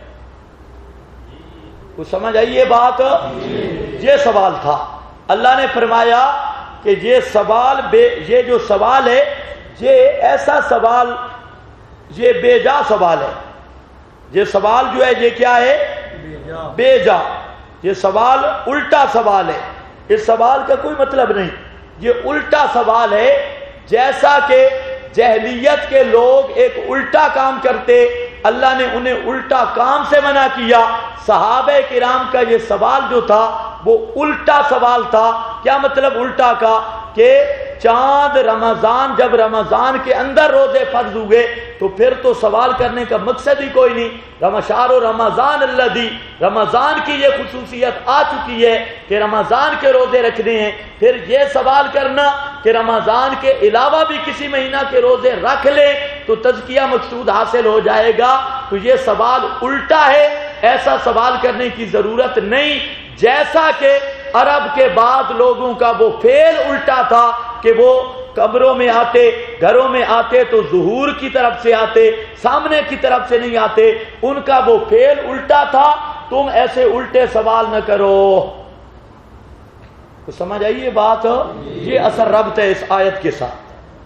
کچھ سمجھ آئی یہ بات؟ یہ سوال تھا۔ اللہ نے فرمایا کہ یہ سوال یہ جو سوال ہے یہ ایسا سوال، یہ بے جا سوال ہے۔ یہ سوال جو ہے یہ کیا ہے؟ بے جا۔ یہ سوال الٹا سوال ہے، اس سوال کا کوئی مطلب نہیں، یہ الٹا سوال ہے۔ جیسا کہ جاہلیت کے لوگ ایک الٹا کام کرتے، اللہ نے انہیں الٹا کام سے منع کیا، صحابہ کرام کا یہ سوال جو تھا وہ الٹا سوال تھا۔ کیا مطلب الٹا کا؟ کہ چاند رمضان، جب رمضان کے اندر روزے فرض ہوئے تو پھر تو سوال کرنے کا مقصد ہی کوئی نہیں۔ شہر رمضان الذی، رمضان کی یہ خصوصیت آ چکی ہے کہ رمضان کے روزے رکھنے ہیں، پھر یہ سوال کرنا کہ رمضان کے علاوہ بھی کسی مہینہ کے روزے رکھ لیں تو تزکیہ مقصود حاصل ہو جائے گا، تو یہ سوال الٹا ہے، ایسا سوال کرنے کی ضرورت نہیں۔ جیسا کہ عرب کے بعد لوگوں کا وہ فعل الٹا تھا کہ وہ قبروں میں آتے، گھروں میں آتے تو ظہور کی طرف سے آتے، سامنے کی طرف سے نہیں آتے، ان کا وہ فعل الٹا تھا۔ تم ایسے الٹے سوال نہ کرو۔ تو سمجھ آئیے بات؟ یہ اثر ربط ہے اس آیت کے ساتھ۔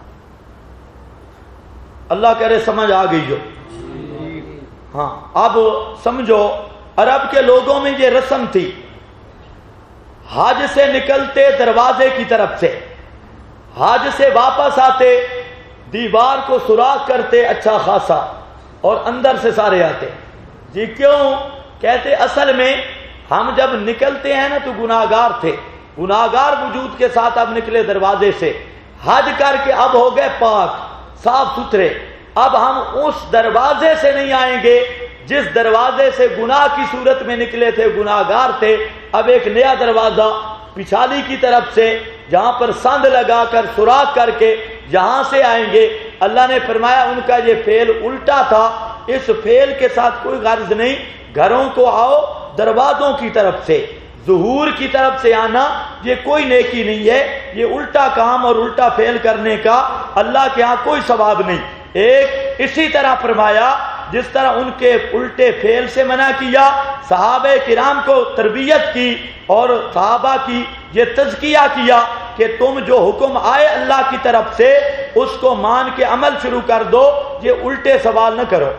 اللہ کرے سمجھ آ گئی جو۔ ہاں اب سمجھو، عرب کے لوگوں میں یہ رسم تھی، حج سے نکلتے دروازے کی طرف سے، حج سے واپس آتے دیوار کو سوراخ کرتے اچھا خاصا اور اندر سے سارے آتے۔ جی کیوں؟ کہتے اصل میں ہم جب نکلتے ہیں نا تو گناہگار تھے، گناہگار وجود کے ساتھ اب نکلے دروازے سے، حج کر کے اب ہو گئے پاک صاف ستھرے، اب ہم اس دروازے سے نہیں آئیں گے جس دروازے سے گناہ کی صورت میں نکلے تھے، گناہگار تھے، اب ایک نیا دروازہ پچھالی کی طرف سے جہاں پر سند لگا کر سوراخ کر کے یہاں سے آئیں گے۔ اللہ نے فرمایا ان کا یہ فعل الٹا تھا، اس فعل کے ساتھ کوئی غرض نہیں، گھروں کو آؤ دروازوں کی طرف سے، ظہور کی طرف سے آنا یہ کوئی نیکی نہیں ہے، یہ الٹا کام اور الٹا فعل کرنے کا اللہ کے ہاں کوئی ثواب نہیں۔ ایک اسی طرح فرمایا جس طرح ان کے الٹے فعل سے منع کیا، صحابہ کرام کو تربیت کی اور صحابہ کی یہ تزکیہ کیا کہ تم جو حکم آئے اللہ کی طرف سے اس کو مان کے عمل شروع کر دو، یہ الٹے سوال نہ کرو۔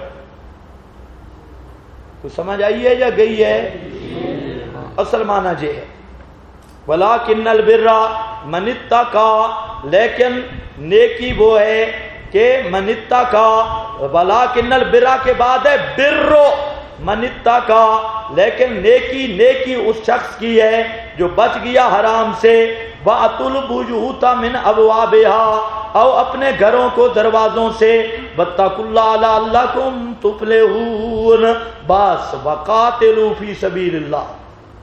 تو سمجھ آئی ہے یا گئی ہے؟ اصل معنی یہ ہے وَلَٰكِنَّ الْبِرَّ مَنِ اتَّقَىٰ، لیکن نیکی وہ ہے کہ من اتقى، وَلَٰكِنَّ الْبِرَّ کے بعد ہے بِرُّ مَنِ اتَّقَىٰ، لیکن نیکی اس شخص کی ہے جو بچ گیا حرام سے، وَأْتُوا الْبُيُوتَ مِنْ أَبْوَابِهَا، او اپنے گھروں کو دروازوں سے، وَاتَّقُوا اللَّهَ لَعَلَّكُمْ تُفْلِحُونَ، بس وَقَاتِلُوا فِي سَبِيلِ اللَّهِ،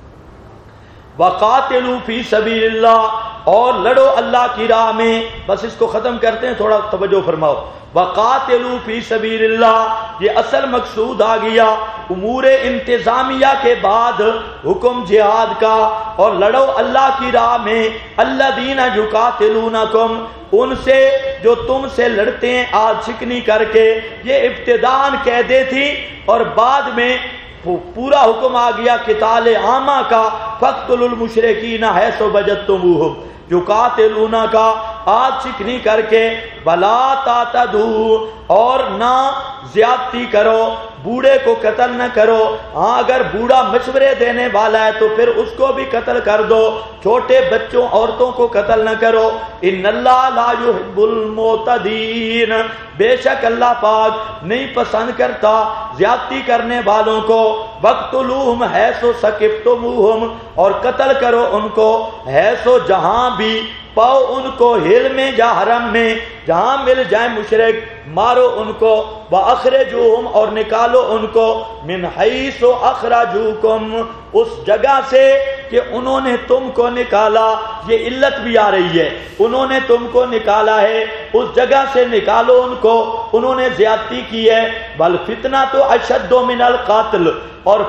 وَقَاتِلُوا فِي سَبِيلِ اللَّهِ، اور لڑو اللہ کی راہ میں۔ بس اس کو ختم کرتے ہیں، تھوڑا توجہ فرماؤ۔ وَقَاتِلُوا فِي سَبِيلِ اللَّهِ، یہ اصل مقصود آ گیا امور انتظامیہ کے بعد حکم جہاد کا، اور لڑو اللہ کی راہ میں، الذین یقاتلونکم، ان سے جو تم سے لڑتے ہیں آج شکنی کر کے۔ یہ ابتداءً قیدیں تھی اور بعد میں پورا حکم آ گیا قتال عامہ کا، فَاقْتُلُوا الْمُشْرِكِينَ حَيْثُ وَجَدتُّمُوهُمْ، یقاتلون کا آج شکنی کر کے، وَلَا تَعْتَدُوا، اور نہ زیادتی کرو، بوڑھے کو قتل نہ کرو۔ ہاں اگر بوڑھا مشورے دینے والا ہے تو پھر اس کو بھی قتل کر دو، چھوٹے بچوں عورتوں کو قتل نہ کرو۔ ان اللہ لا يحب المعتدین، بے شک اللہ پاک نہیں پسند کرتا زیادتی کرنے والوں کو۔ وَاقْتُلُوهُمْ حَيْثُ ثَقِفْتُمُوهُمْ، اور قتل کرو ان کو، حیث جہاں بھی پاؤ ان کو، ہل میں یا حرم میں، جہاں مل جائیں مشرک مارو ان کو۔ وَأَخْرِجُوهُمْ، اور نکالو ان کو، مِنْ حَيْثُ أَخْرَجُوكُمْ، اس جگہ سے کہ انہوں نے تم کو نکالا۔ یہ علت بھی آ رہی ہے، انہوں نے تم کو نکالا ہے، اس جگہ سے نکالو ان کو، انہوں نے زیادتی کی ہے۔ وَالْفِتْنَةُ أَشَدُّ مِنَ الْقَتْلِ، اور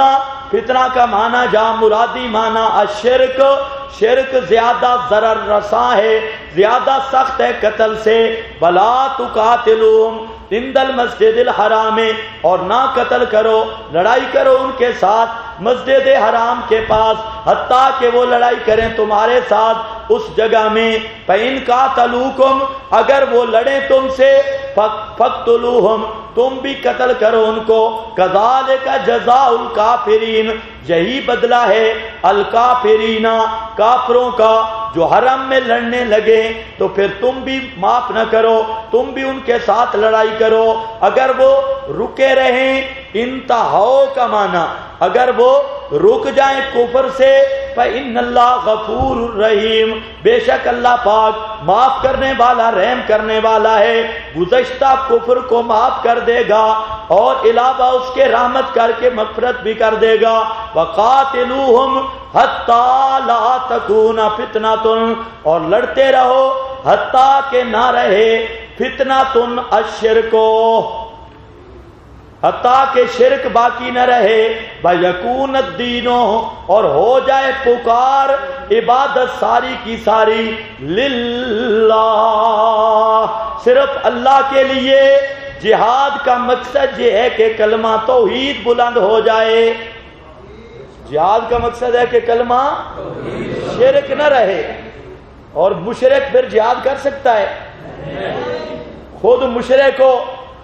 فتنہ کا معنی جہاں مرادی معنی الشرک، شرک زیادہ ضرر رساں ہے، زیادہ سخت ہے قتل سے۔ وَلَا تُقَاتِلُوهُمْ عند المسجد الحرام، اور نہ قتل کرو، لڑائی کرو ان کے ساتھ مسجد حرام کے پاس، حتیٰ کہ وہ لڑائی کریں تمہارے ساتھ اس جگہ میں۔ فَإِنْ قَاتَلُوكُمْ، اگر وہ لڑیں تم سے، فَاقْتُلُوهُمْ، تم بھی قتل کرو ان کو۔ كَذَلِكَ جَزَاءُ الْكَافِرِينَ، یہی بدلہ ہے الکافرین، کافروں کا، جو حرم میں لڑنے لگے تو پھر تم بھی معاف نہ کرو، تم بھی ان کے ساتھ لڑائی کرو۔ اگر وہ رکے رہیں، انتہاؤ کا معنی اگر وہ رک جائیں کفر سے، فإن اللہ غفور الرحیم، بے شک اللہ پاک معاف کرنے والا رحم کرنے والا ہے، گزشتہ کفر کو معاف کر دے گا اور علاوہ اس کے رحمت کر کے مغفرت بھی کر دے گا۔ وقاتلوہم حتی لا تکون فتنۃ، اور لڑتے رہو حتیٰ کہ نہ رہے فتنۃ الشرک، حتیٰ کہ شرک باقی نہ رہے، وَيَكُونَ الدِّينُ، اور ہو جائے پکار عبادت ساری کی ساری، للہ، صرف اللہ کے لیے۔ جہاد کا مقصد یہ ہے کہ کلمہ توحید بلند ہو جائے، جہاد کا مقصد ہے کہ کلمہ شرک نہ رہے۔ اور مشرک پھر جہاد کر سکتا ہے؟ خود مشرک ہو،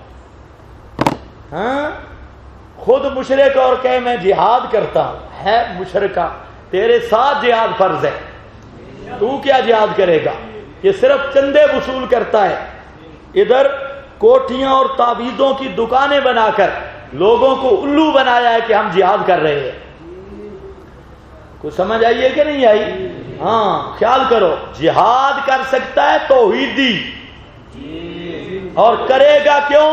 خود مشرک اور کہ میں جہاد کرتا ہوں، ہے مشرکہ، تیرے ساتھ جہاد فرض ہے، تو کیا جہاد کرے گا؟ یہ صرف چندے وصول کرتا ہے، ادھر کوٹھیاں اور تعویذوں کی دکانیں بنا کر لوگوں کو الو بنایا ہے کہ ہم جہاد کر رہے ہیں۔ کچھ سمجھ آئی ہے کہ نہیں آئی؟ ہاں، خیال کرو، جہاد کر سکتا ہے توحیدی، اور کرے گا کیوں؟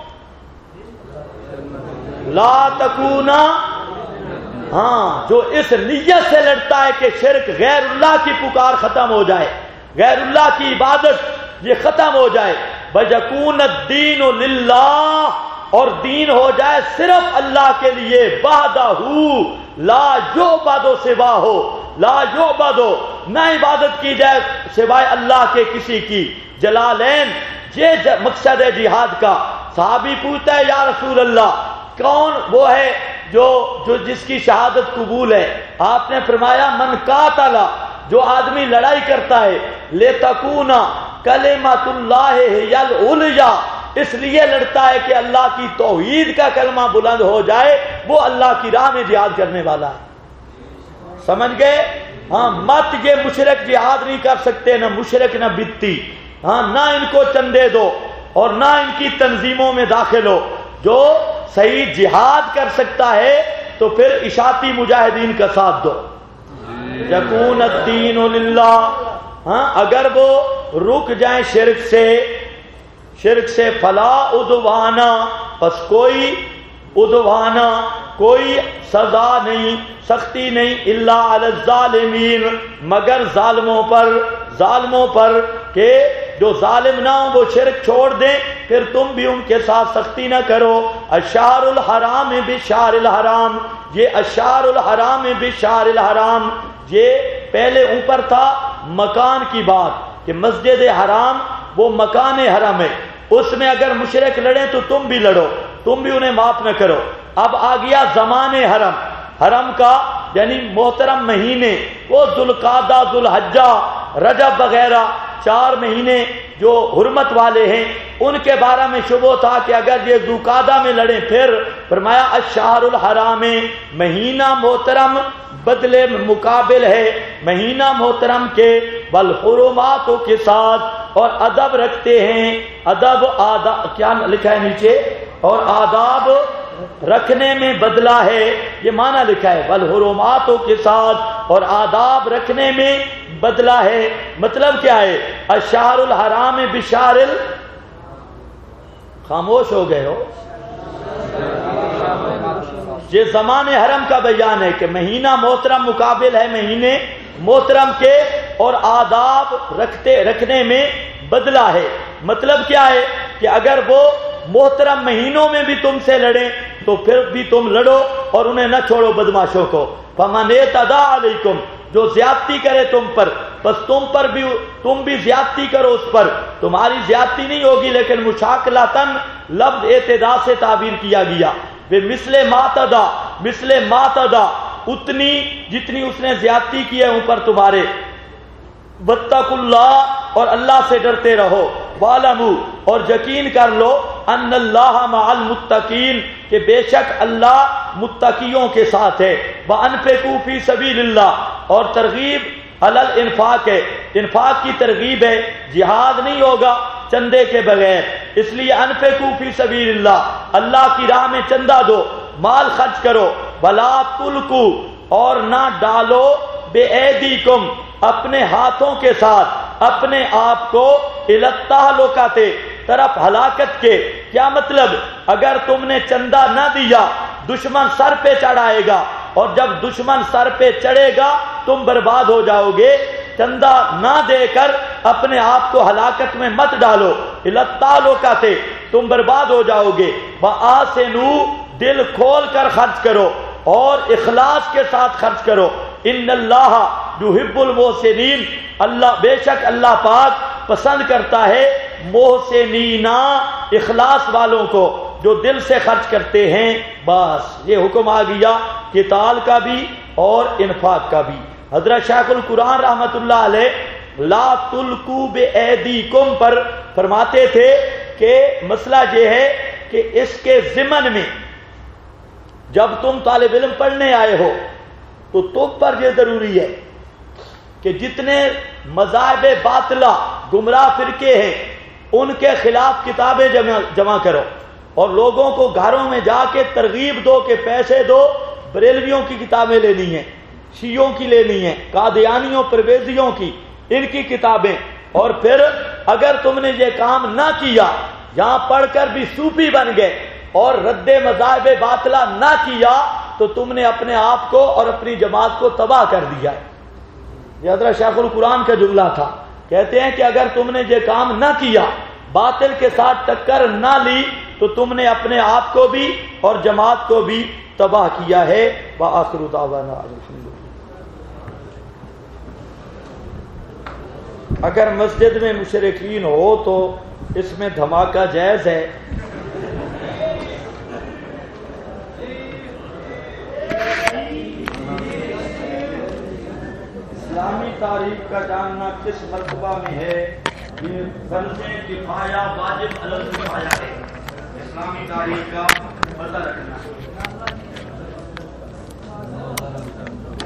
لا تکونا، ہاں، جو اس نیت سے لڑتا ہے کہ شرک غیر اللہ کی پکار ختم ہو جائے، غیر اللہ کی عبادت یہ ختم ہو جائے، وَيَكُونَ الدِّينُ لِلَّهِ، اور دین ہو جائے صرف اللہ کے لیے، وحدہ لا یعبد سواہ، لا یعبد، نہ عبادت کی جائے سوائے اللہ کے کسی کی۔ جلالین، یہ مقصد ہے جہاد کا۔ صحابی پوچھتا ہے یا رسول اللہ، کون وہ ہے جو جس کی شہادت قبول ہے؟ آپ نے فرمایا من قاتل، جو آدمی لڑائی کرتا ہے، لتکون کلمۃ اللہ ہی العلیٰ، اس لیے لڑتا ہے کہ اللہ کی توحید کا کلمہ بلند ہو جائے، وہ اللہ کی راہ میں جہاد کرنے والا ہے۔ سمجھ گئے؟ ہاں، مت یہ مشرک جہاد نہیں کر سکتے، نہ مشرک نہ بدتی، ہاں، نہ ان کو چندے دو اور نہ ان کی تنظیموں میں داخل ہو۔ جو صحیح جہاد کر سکتا ہے تو پھر اشاعتی مجاہدین کا ساتھ دو۔ یکون الدین للہ. ہاں اگر وہ رک جائیں شرک سے فلا عدوانا، پس کوئی عدوانا، کوئی سزا نہیں، سختی نہیں، الا علی الظالمین، مگر ظالموں پر کہ جو ظالم نہ ہوں وہ شرک چھوڑ دیں، پھر تم بھی ان کے ساتھ سختی نہ کرو. اشہر الحرام بشہر الحرام، یہ اشہر الحرام بشہر الحرام، یہ پہلے اوپر تھا مکان کی بات کہ مسجد حرام وہ مکان حرم ہے، اس میں اگر مشرک لڑیں تو تم بھی لڑو، تم بھی انہیں معاف نہ کرو. اب آ گیا زمان حرم کا یعنی محترم مہینے، وہ ذوالقعدہ، ذوالحجہ، رجب وغیرہ 4 مہینے جو حرمت والے ہیں، ان کے بارے میں شبہ تھا کہ اگر یہ ذوالقعدہ میں لڑیں. پھر فرمایا الشہر الحرام، مہینہ محترم بدلے مقابل ہے مہینہ محترم کے، والحرمات کے ساتھ، اور ادب رکھتے ہیں، ادب آداب کیا لکھا ہے نیچے، اور آداب رکھنے میں بدلہ ہے، یہ معنی لکھا ہے والحرمات کے ساتھ، اور آداب رکھنے میں بدلہ ہے. مطلب کیا ہے؟ الشہر الحرام بشہر خاموش ہو گئے ہو. یہ زمان حرم کا بیان ہے کہ مہینہ محترم مقابل ہے مہینے محترم کے، اور آداب رکھنے میں بدلہ ہے. مطلب کیا ہے کہ اگر وہ محترم مہینوں میں بھی تم سے لڑیں تو پھر بھی تم لڑو اور انہیں نہ چھوڑو بدماشوں کو. فمن اعتدی علیکم، جو زیادتی کرے تم پر، بس تم بھی زیادتی کرو اس پر. تمہاری زیادتی نہیں ہوگی لیکن مشاکلتاً لفظ اعتدا سے تعبیر کیا گیا. مثل ما تدا، اتنی جتنی اس نے زیادتی کی ہے اوپر تمہارے. واتقوا اللہ، اور اللہ سے ڈرتے رہو. وَاعْلَمُوا، اور یقین کر لو، ان اللہ مع المتقین، کہ بے شک اللہ متقیوں کے ساتھ ہے. وَأَنفِقُوا فِي سَبِيلِ اللَّهِ، اور ترغیب علی الانفاق ہے، انفاق کی ترغیب ہے. جہاد نہیں ہوگا چندے کے بغیر، اس لیے انفقوا فی سبیل اللہ، اللہ کی راہ میں چندہ دو، مال خرچ کرو. ولا تلقوا، اور نہ ڈالو، بے ایدیکم، اپنے ہاتھوں کے ساتھ، اپنے آپ کو، الی التہلکۃ، طرف ہلاکت کے. کیا مطلب؟ اگر تم نے چندہ نہ دیا دشمن سر پہ چڑھائے گا، اور جب دشمن سر پہ چڑھے گا تم برباد ہو جاؤ گے. چندہ نہ دے کر اپنے آپ کو ہلاکت میں مت ڈالو، الی التہلکۃ، تم برباد ہو جاؤ گے. وَآسِنُوا، دل کھول کر خرچ کرو اور اخلاص کے ساتھ خرچ کرو. ان اللہ یحب المحسنین، اللہ بے شک اللہ پاک پسند کرتا ہے محسنین، اخلاص والوں کو جو دل سے خرچ کرتے ہیں. بس یہ حکم آ گیا قتال کا بھی اور انفاق کا بھی. حضرت شیخ القرآن رحمت اللہ علیہ لا تلقوا بایدیکم پر فرماتے تھے کہ مسئلہ یہ ہے کہ اس کے ضمن میں جب تم طالب علم پڑھنے آئے ہو تو تم پر یہ ضروری ہے کہ جتنے مذاہب باطلہ گمراہ فرقے ہیں ان کے خلاف کتابیں جمع کرو، اور لوگوں کو گھروں میں جا کے ترغیب دو کہ پیسے دو، بریلویوں کی کتابیں لینی ہیں، شیعوں کی لینی ہیں، قادیانیوں پرویزیوں کی، ان کی کتابیں. اور پھر اگر تم نے یہ کام نہ کیا، یہاں پڑھ کر بھی صوفی بن گئے اور رد مذاہب باطلہ نہ کیا، تو تم نے اپنے آپ کو اور اپنی جماعت کو تباہ کر دیا ہے. یہ حضرت شیخ القرآن کا جملہ تھا. کہتے ہیں کہ اگر تم نے یہ کام نہ کیا، باطل کے ساتھ ٹکر نہ لی، تو تم نے اپنے آپ کو بھی اور جماعت کو بھی تباہ کیا ہے. وآخر دعوانا الحمدللہ. اگر مسجد میں مشرکین ہو تو اس میں دھماکہ جائز ہے. اسلامی تاریخ کا جاننا کس مرتبہ میں ہے؟ یہ فرض کفایہ واجب علی الکفایہ ہے. اسلامی تاریخ کا پتہ رکھنا.